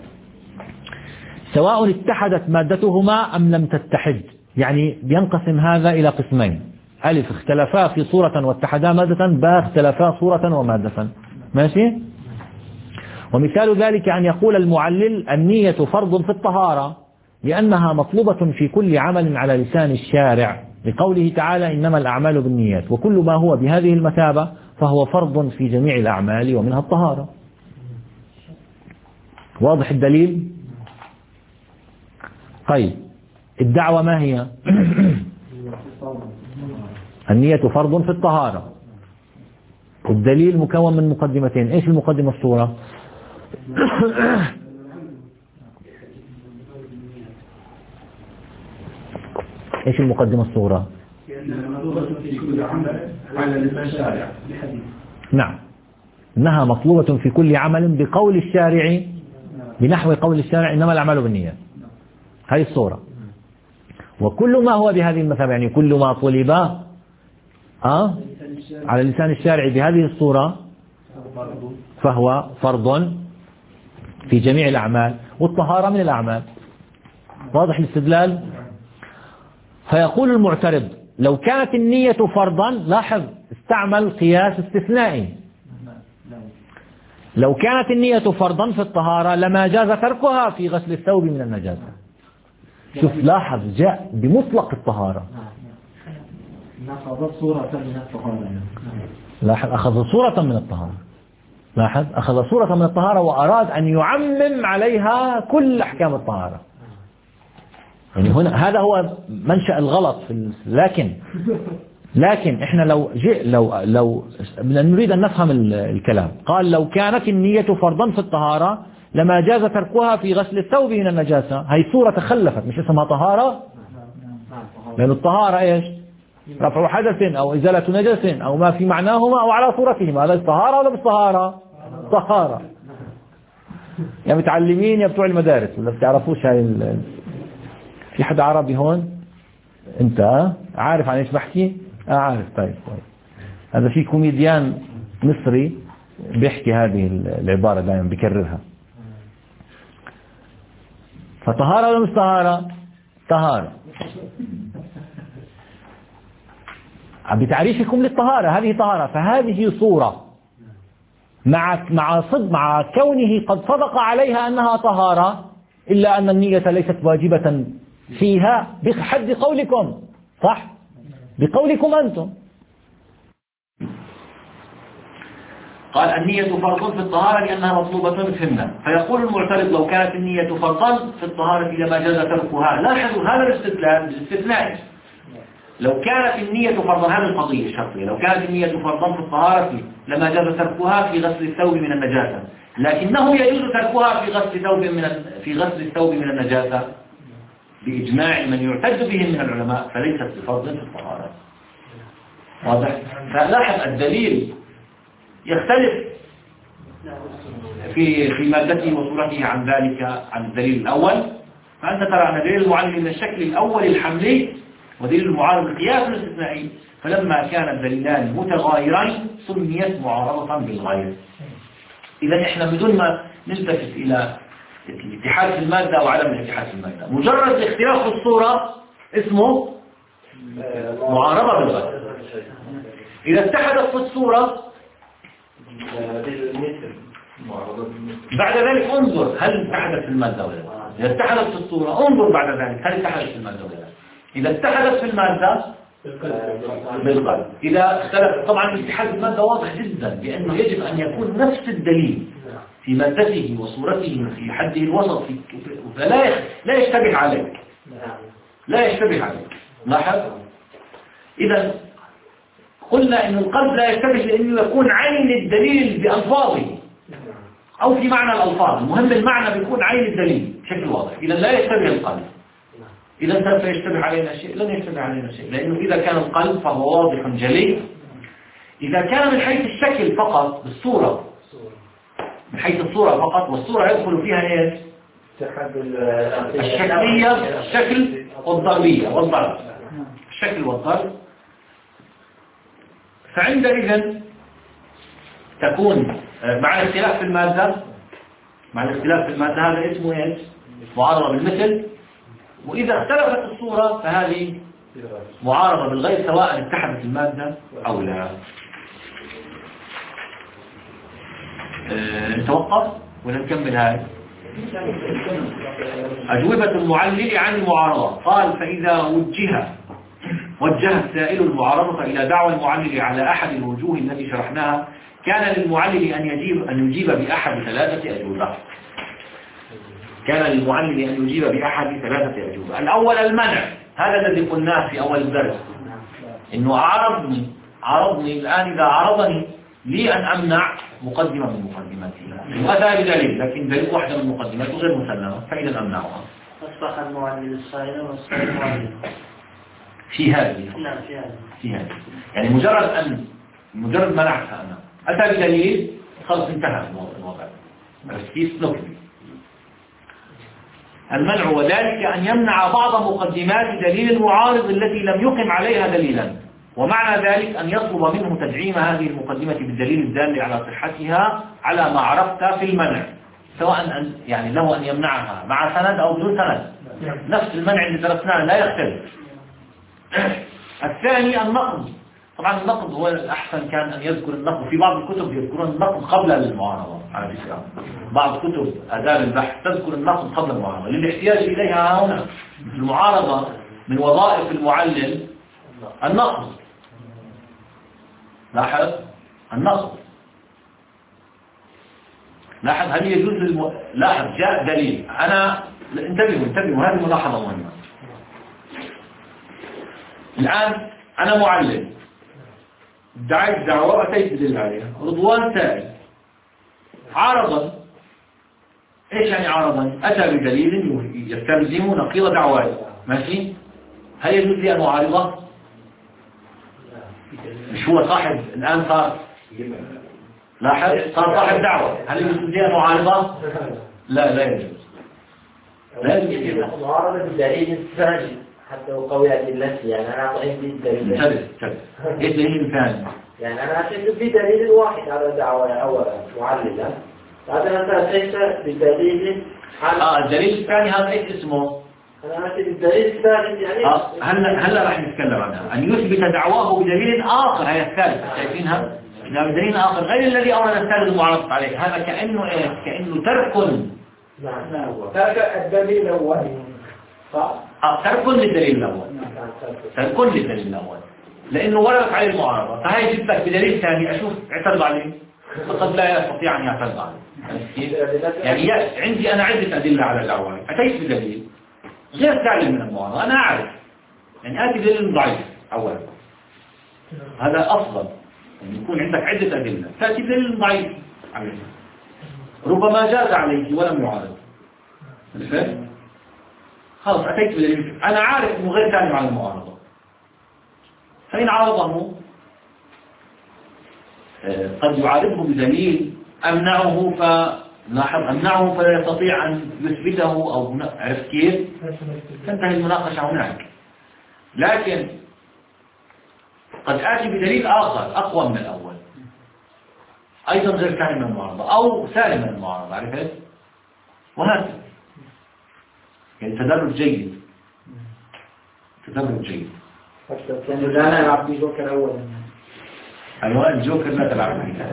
سواء اتحدت مادتهما أم لم تتحد. يعني بينقسم هذا إلى قسمين: ألف اختلفا في صورة واتحدا مادة، باء اختلفا صورة ومادة. ماشي. ومثال ذلك أن يقول المعلل النية فرض في الطهارة لأنها مطلوبة في كل عمل على لسان الشارع، لقوله تعالى إنما الأعمال بالنيات، وكل ما هو بهذه المثابة فهو فرض في جميع الأعمال ومنها الطهارة. واضح الدليل؟ طيب الدعوة ما هي؟ النية فرض في الطهارة. الدليل مكون من مقدمتين. ايش المقدمة الصورة؟ ايش المقدمة الصورة؟ نعم، انها مطلوبة في كل عمل بقول الشارع، بنحو قول الشارع انما الاعمال بالنيات. هذه الصورة. وكل ما هو بهذه المثابة، يعني كل ما طلب أه؟ على لسان الشارع بهذه الصورة فهو فرض في جميع الأعمال، والطهارة من الأعمال. واضح الاستدلال؟ فيقول المعترض لو كانت النية فرضا، لاحظ استعمل قياس استثنائي، لو كانت النية فرضا في الطهارة لما جاز تركها في غسل الثوب من النجاسة. شوف لاحظ جاء بمطلق الطهارة، نقضت صورة من الطهارة. لاحظ أخذ صورة من الطهارة، لاحظ أخذ صورة من الطهارة وأراد أن يعمم عليها كل أحكام الطهارة. يعني هنا هذا هو منشأ الغلط في لكن لكن إحنا لو جئ لو لو نريد أن نفهم الكلام، قال لو كانت النية فرضا في الطهارة لما جاز تركها في غسل الثوب من النجاسة. هي صورة تخلفت، مش اسمها طهارة، لأن الطهارة إيش؟ رفع حدث أو إزالة نجس أو ما في معناهما أو على صورتهما. هذا الطهارة ولا بالطهارة؟ طهارة. يا متعلمين يا بتوع المدارس ولا بتعرفوش هاي ال... في حد عربي هون؟ أنت عارف عن إيش بحكي؟ آه عارف. طيب طيب. هذا في كوميديان مصري بيحكي هذه العبارة دائما بيكررها. فطهارة ولا مش طهارة؟ طهارة. بتعريفكم للطهارة هذه طهارة، فهذه صورة مع مع صد مع كونه قد صدق عليها أنها طهارة، إلا أن النية ليست واجبة فيها بحد قولكم، صح؟ بقولكم أنتم. قال النية فرض في الطهارة لأنها مطلوبة في النية. فيقول المعترض لو كانت النية فرضا في الطهارة لما جاز تركها. لاحظوا هذا الاستدلال بالاستثناء. لو كانت النية فرضا، هذه القضية الشرطية، لو كانت النية فرضا في الطهارة لما جاز تركها في غسل الثوب من النجاسة، لكنه يجوز تركها في غسل ثوب من في غسل الثوب من النجاسة بإجماع من يعتد بهم من العلماء، فليست بفرض في الطهارة. واضح؟ فلاحظ الدليل يختلف في في مادته وصورته عن ذلك عن الدليل الأول. فأنت ترى أن دليل المعلل من الشكل الأول الحملي ودليل المعارض القياس الاستثنائي، فلما كان الدليلان متغايرين سميت معارضة بالغير. إذا إحنا بدون ما نلتفت إلى الاتحاد في المادة أو عدم الاتحاد في المادة، مجرد الاختلاف في الصورة اسمه معارضة بالغير. إذا اتحدت في الصورة بعد ذلك انظر هل اتحدت في المادة ولا لا. إذا اتحدت في الصورة انظر بعد ذلك هل اتحدت في المادة ولا لا. إذا اتحدت في المادة بالقلب. إذا اختلف، طبعا الاتحاد في المادة واضح جدا بأنه يجب أن يكون نفس الدليل في مادته وصورته في حده الوسط، فلا لا يشتبه عليك، لا يشتبه عليك. لاحظ. إذا قلنا إن القلب لا يشتبه لأنه يكون عين الدليل بألفاظه أو في معنى الألفاظ، المهم المعنى بيكون عين الدليل بشكل واضح. إذا لا يشتبه القلب. إذا سوف يشتبه علينا شيء؟ لن يشتبه علينا شيء، لأنه إذا كان القلب فهو واضح جلي. إذا كان من حيث الشكل فقط بالصورة، من حيث الصورة فقط، والصورة يدخل فيها إيش؟ الشكلية، الشكل والضربية والضرب، الشكل والضرب. فعندئذ تكون مع الاختلاف في المادة، مع الاختلاف في المادة هذا اسمه إيش؟ معارضة بالمثل. وإذا اختلفت الصورة فهذه معارضة بالغير سواء اتحدت المادة أو لا. أه نتوقف ولا نكمل هاي؟ أجوبة المعلل عن المعارضة. قال فإذا وجه وجه السائل المعارضة إلى دعوى المعلل على أحد الوجوه التي شرحناها، كان للمعلل أن يجيب أن يجيب بأحد ثلاثة أجوبة. كان للمعلل أن يجيب بأحد ثلاثة أجوبة. الأول المنع، هذا الذي قلناه في أول الدرس، إنه عارضني عارضني الآن إذا عرضني لي أن أمنع مقدمة من مقدماته، وهذا بدليل، لكن دليل واحدة من مقدماته غير مسلمة، فإذا أمنعها. أصبح المعلل الصائل والصائل المعلل في هذه نعم في هذه في هذه يعني مجرد أن مجرد منعتها أنا أتى بدليل خلص انتهى الوضع. بس كيف نكمل المنع، وذلك أن يمنع بعض مقدمات دليل المعارض التي لم يقم عليها دليلا، ومعنى ذلك أن يطلب منه تدعيم هذه المقدمة بالدليل الدال على صحتها على ما عرفت في المنع، سواء أن يعني له أن يمنعها مع سند أو بدون سند، نفس المنع اللي درسناه لا يختلف. الثاني النقض. طبعا النقض هو الأحسن كان أن يذكر النقض، في بعض الكتب يذكرون النقض قبل المعارضة على فكرة، بعض كتب آداب البحث تذكر النقض قبل المعارضة للاحتياج إليها هنا. المعارضة من وظائف المعلل النقض، لاحظ النقض. لاحظ هل يجوز للم... لاحظ جاء دليل. أنا انتبهوا انتبهوا هذه ملاحظة مهمة. الآن أنا معلم دعيت دعوة وأتيت بدليل عليها. رضوان سائل عارضا. إيش يعني عارضا؟ أتى بدليل يستلزم نقيض دعواي. ماشي؟ هل يجوز لي أن أعارضه؟ مش هو صاحب الآن صار لاحظ صار صاحب دعوة. هل يجوز لي أن أعارضه؟ لا لا يجوز. لا يجوز. معارضة الدليل الثاني حتى وقوي أدلتي. يعني أنا أعطيك بالدليل. انتبه انتبه. إيه الدليل الثاني؟ يعني أنا أتيت بدليل واحد على دعوة أولا معللة. بعدين أنت أتيت بدليل على آه الدليل الثاني هذا إيش اسمه؟ أنا أتيت بالدليل الثالث يعني آه هلا هلا راح نتكلم عنها. أن يثبت دعواه بدليل آخر. هي الثالثة شايفينها؟ إذا بدليل آخر غير الذي أورد الثالث المعارضة عليه. هذا كأنه إيه؟ كأنه ترك. نعم. ترك الدليل الأول. آه ترك للدليل الأول. ترك للدليل الأول. لأنه وردت عليه المعارضة. فهي جبتك بدليل ثاني أشوف اعترض عليه. فقد لا يستطيع أن يعترض عليه. يعني عندي أنا عدة أدلة على الدعوة. أتيت بدليل غير سالم من المعارضة. أنا أعرف يعني آتي بدليل ضعيف أولا. هذا أفضل يعني يكون عندك عدة أدلة تأتي بدليل ضعيف عليه. ربما جاز عليه ولم يعارض. فهمت؟ خلاص أتيت بدليل أنا عارف أنه غير سالم على المعارضة. فإن عارضه قد يعارضه بدليل أمنعه فلاحظ أمنعه فلا يستطيع أن يثبته أو عرف كيف تنتهي المناقشة هناك. لكن قد آتي بدليل آخر أقوى من الأول أيضا غير سالم من المعارضة أو سالم من المعارضة. عرفت؟ وهكذا يعني تدرج جيد. تدرج جيد. كان لا نلعب بجوكر أولا. أيوة الجوكر لا تلعب به.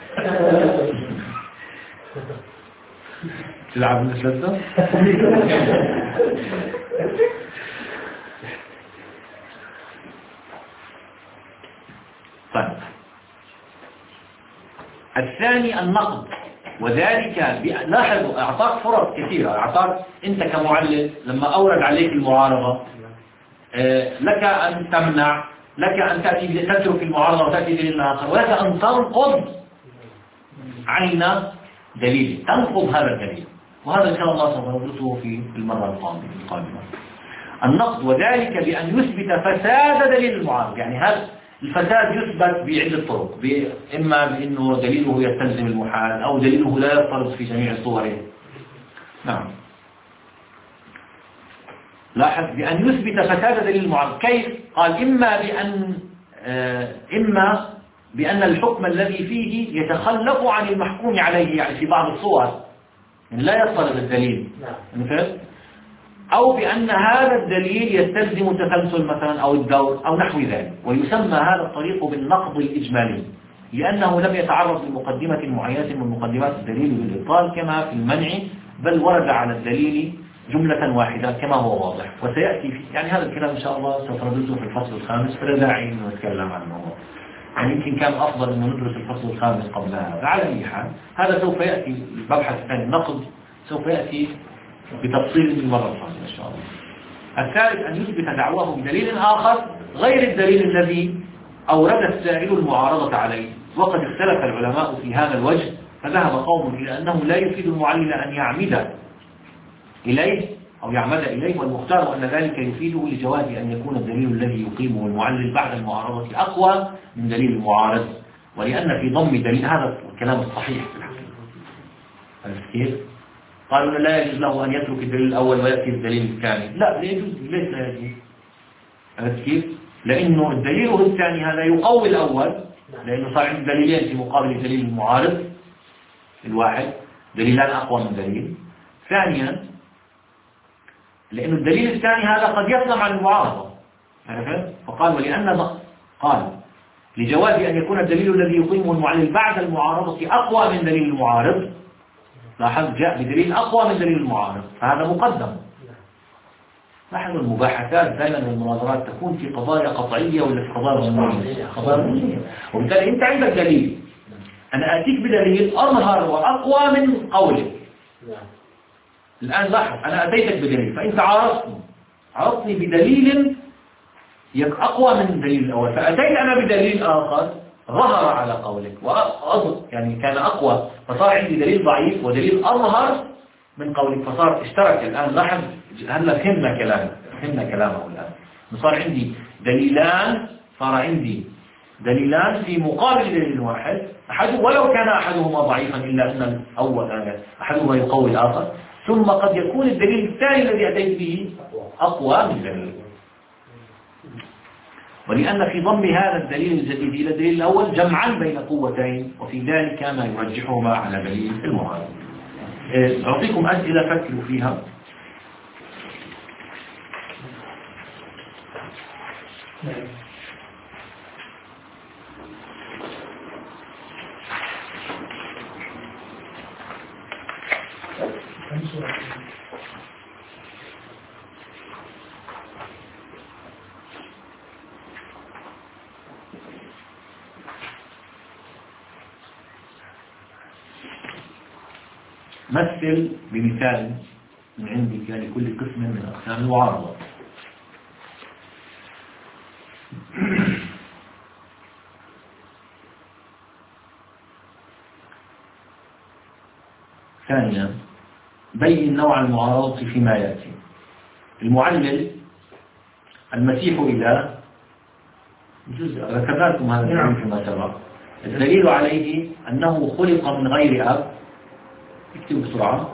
تلعب مثل طيب. الثاني النقد وذلك لاحظوا أعطاك فرص كثيرة. أعطاك أنت كمعلم لما أورد عليك المعارضة لك أن تمنع لك أن تأتي تترك المعارضة وتأتي دليل آخر ولك أن تنقض عين دليل تنقض هذا الدليل. وهذا إن شاء الله سوف ندرسه في المرة القادمة. النقد وذلك بأن يثبت فساد دليل المعارض. يعني هذا الفساد يثبت بعدة طرق. إما بأنه دليله يستلزم المحال أو دليله لا يفترض في جميع صوره. نعم. لاحظ بأن يثبت فساد دليل المعارض. كيف؟ قال إما بأن إما بأن الحكم الذي فيه يتخلف عن المحكوم عليه يعني في بعض الصور يعني لا يفترض الدليل. مثل أو بأن هذا الدليل يستلزم التسلسل مثلا أو الدور أو نحو ذلك. ويسمى هذا الطريق بالنقض الإجمالي لأنه لم يتعرض لمقدمة معينة من مقدمات الدليل بالإبطال كما في المنع بل ورد على الدليل جملة واحدة كما هو واضح. وسيأتي في يعني هذا الكلام إن شاء الله سوف ندرسه في الفصل الخامس فلا داعي أن نتكلم عنه. يعني يمكن كان أفضل أن ندرس الفصل الخامس قبل هذا. على أي حال هذا سوف يأتي المبحث الثاني النقد سوف يأتي بتفصيل المرة القادمة إن شاء الله. الثالث أن يثبت دعواه بدليل آخر غير الدليل الذي أورد السائل المعارضة عليه. وقد اختلف العلماء في هذا الوجه فذهب قوم إلى أنه لا يفيد المعلل أن يعمد إليه أو يعمد إليه والمختار أن ذلك يفيده لجواز أن يكون الدليل الذي يقيمه المعلل بعد المعارضة أقوى من دليل المعارض ولأن في ضم دليل هذا الكلام الصحيح في الحقيقة. كيف؟ قالوا لا يجوز له أن يترك الدليل الأول ويأتي الدليل الثاني. لا لا يجوز. ليس لا يجوز. كيف؟ لأنه الدليل الثاني هذا يقوي الأول لأنه صار عند دليلين في مقابل الدليل المعارض الواحد دليلان أقوى من دليل. ثانيا لأن الدليل الثاني هذا قد يسلم عن المعارضة. فقال ولأن قال لجواز أن يكون الدليل الذي يقيمه المعلل بعد المعارضة أقوى من دليل المعارض. لاحظ جاء بدليل أقوى من دليل المعارض فهذا مقدم. لاحظوا المباحثات دائما والمناظرات تكون في قضايا قطعية ولا في قضايا ظنية؟ قضايا ظنية. وبالتالي أنت عندك دليل، أنا أتيك بدليل أظهر وأقوى من قولك. الآن لاحظ، أنا أتيتك بدليل فأنت عارضتني عارضتني بدليل أقوى من الدليل الأول، فأتيت أنا بدليل آخر ظهر على قولك وأظهر يعني كان أقوى، فصار عندي دليل ضعيف ودليل أظهر من قولك، فصار اشترك. الآن لاحظ، هلا فهمنا كلامه فهمنا كلامه الآن، صار عندي دليلان، صار عندي دليلان في مقابل دليل واحد، أحد ولو كان أحدهما ضعيفا إلا أن الأول أحدهما يقوي الآخر، ثم قد يكون الدليل الثاني الذي أتيت به أقوى من الدليل. ولأن في ضم هذا الدليل الجديد إلى الدليل الأول جمعا بين قوتين، وفي ذلك ما يرجحهما على دليل المعارض. أعطيكم أسئلة فكروا فيها. مثل بمثال من عندك لكل قسم من أقسام المعارضة. ثانيا، بين نوع المعارضة فيما يأتي. المعلل المسيح إله، ذكرنا لكم هذا الكلام فيما سبق. الدليل عليه أنه خلق من غير أب. اكتب بسرعة.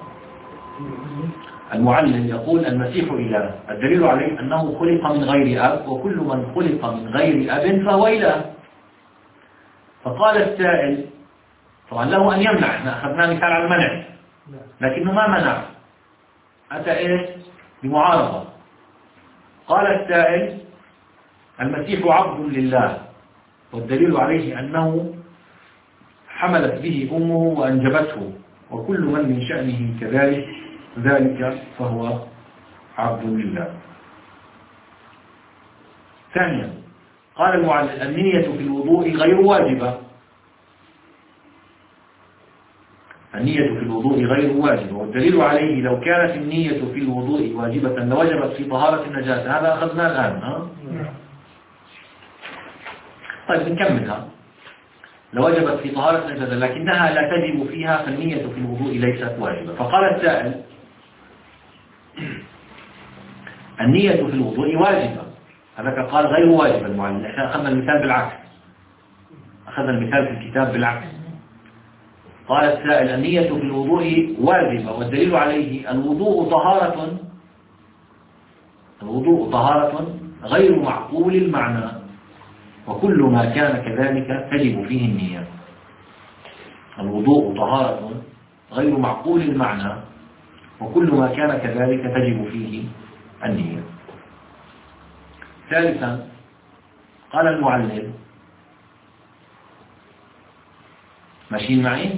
المعلل يقول المسيح إله، الدليل عليه أنه خلق من غير أب، وكل من خلق من غير أب فهو إله. فقال السائل، طبعا له أن يمنع، احنا أخذنا مثال على المنع لكنه ما منع، أتى إيش بمعارضة. قال السائل المسيح عبد لله، والدليل عليه أنه حملت به أمه وأنجبته، وكل من من شأنه كذلك ذلك فهو عبد لله. ثانيا، قال المعلل النية في الوضوء غير واجبة. النية في الوضوء غير واجبة، والدليل عليه لو كانت النية في الوضوء واجبة لوجبت في طهارة النجاسة. هذا أخذناه الآن. ها؟ طيب نكملها. لوجبت في طهارة النجاسة لكنها لا تجب فيها، فالنية في الوضوء ليست واجبة. فقال السائل النية في الوضوء واجبة، هذا قال غير واجبة المعلم. احنا أخذنا المثال بالعكس، أخذنا المثال في الكتاب بالعكس. قال السائل النية في الوضوء واجبة، والدليل عليه الوضوء طهارة الوضوء طهارة غير معقول المعنى، وكل ما كان كذلك تجب فيه النية. الوضوء طهارة غير معقول المعنى، وكل ما كان كذلك تجب فيه النية. ثالثا، قال المعلم ماشيين معي؟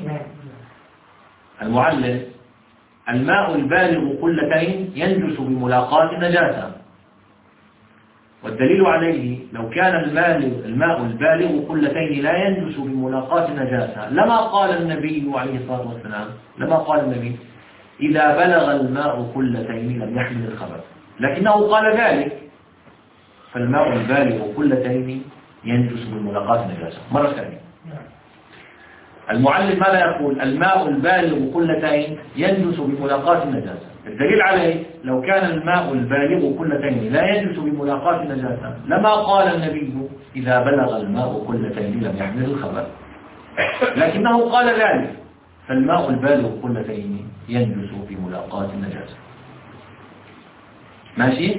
المعلم الماء البالغ قلتين ينجس بملاقاة النجاسة، والدليل عليه لو كان الماء البالغ قلتين لا ينجس بملاقاة النجاسة لما قال النبي عليه الصلاة والسلام لما قال النبي إذا بلغ الماء قلتين لم يحمل الخبث، لكنه قال ذلك. فالماء البالغ قلتين ينجس بملاقاة النجاسة. مرة ثانية، المعلم ماذا يقول؟ الماء البالغ قلتين ينجس بملاقاة النجاسة، الدليل عليه لو كان الماء البالغ قلتين لا ينجس بملاقاة النجاسة لما قال النبي إذا بلغ الماء قلتين لم يحمل الخبث، لكنه قال ذلك. فالماء البالغ قلتين ينجس بملاقاة النجاسة. ماشي؟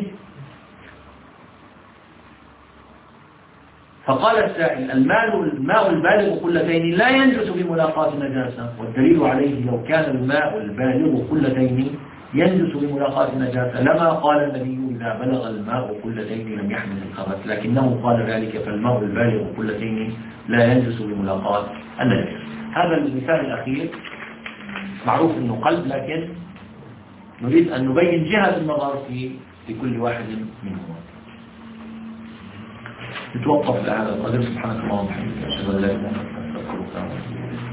فقال السائل الماء البالغ قلتين لا ينجس بملاقاة النجاسة، والدليل عليه لو كان الماء البالغ قلتين ينجس بملاقاة النجاسة لما قال النبي إذا بلغ الماء قلتين لم يحمل الخبث، لكنه قال ذلك. فالماء البالغ قلتين لا ينجس بملاقاة النجاسة. هذا المثال الأخير معروف أنه قلب، لكن نريد أن نبين جهة النظر في لكل واحد منهما. نتوقف لهذا القدر. سبحانك اللهم وبحمدك أشهد أن لا إله إلا أنت أستغفرك وأتوب إليك.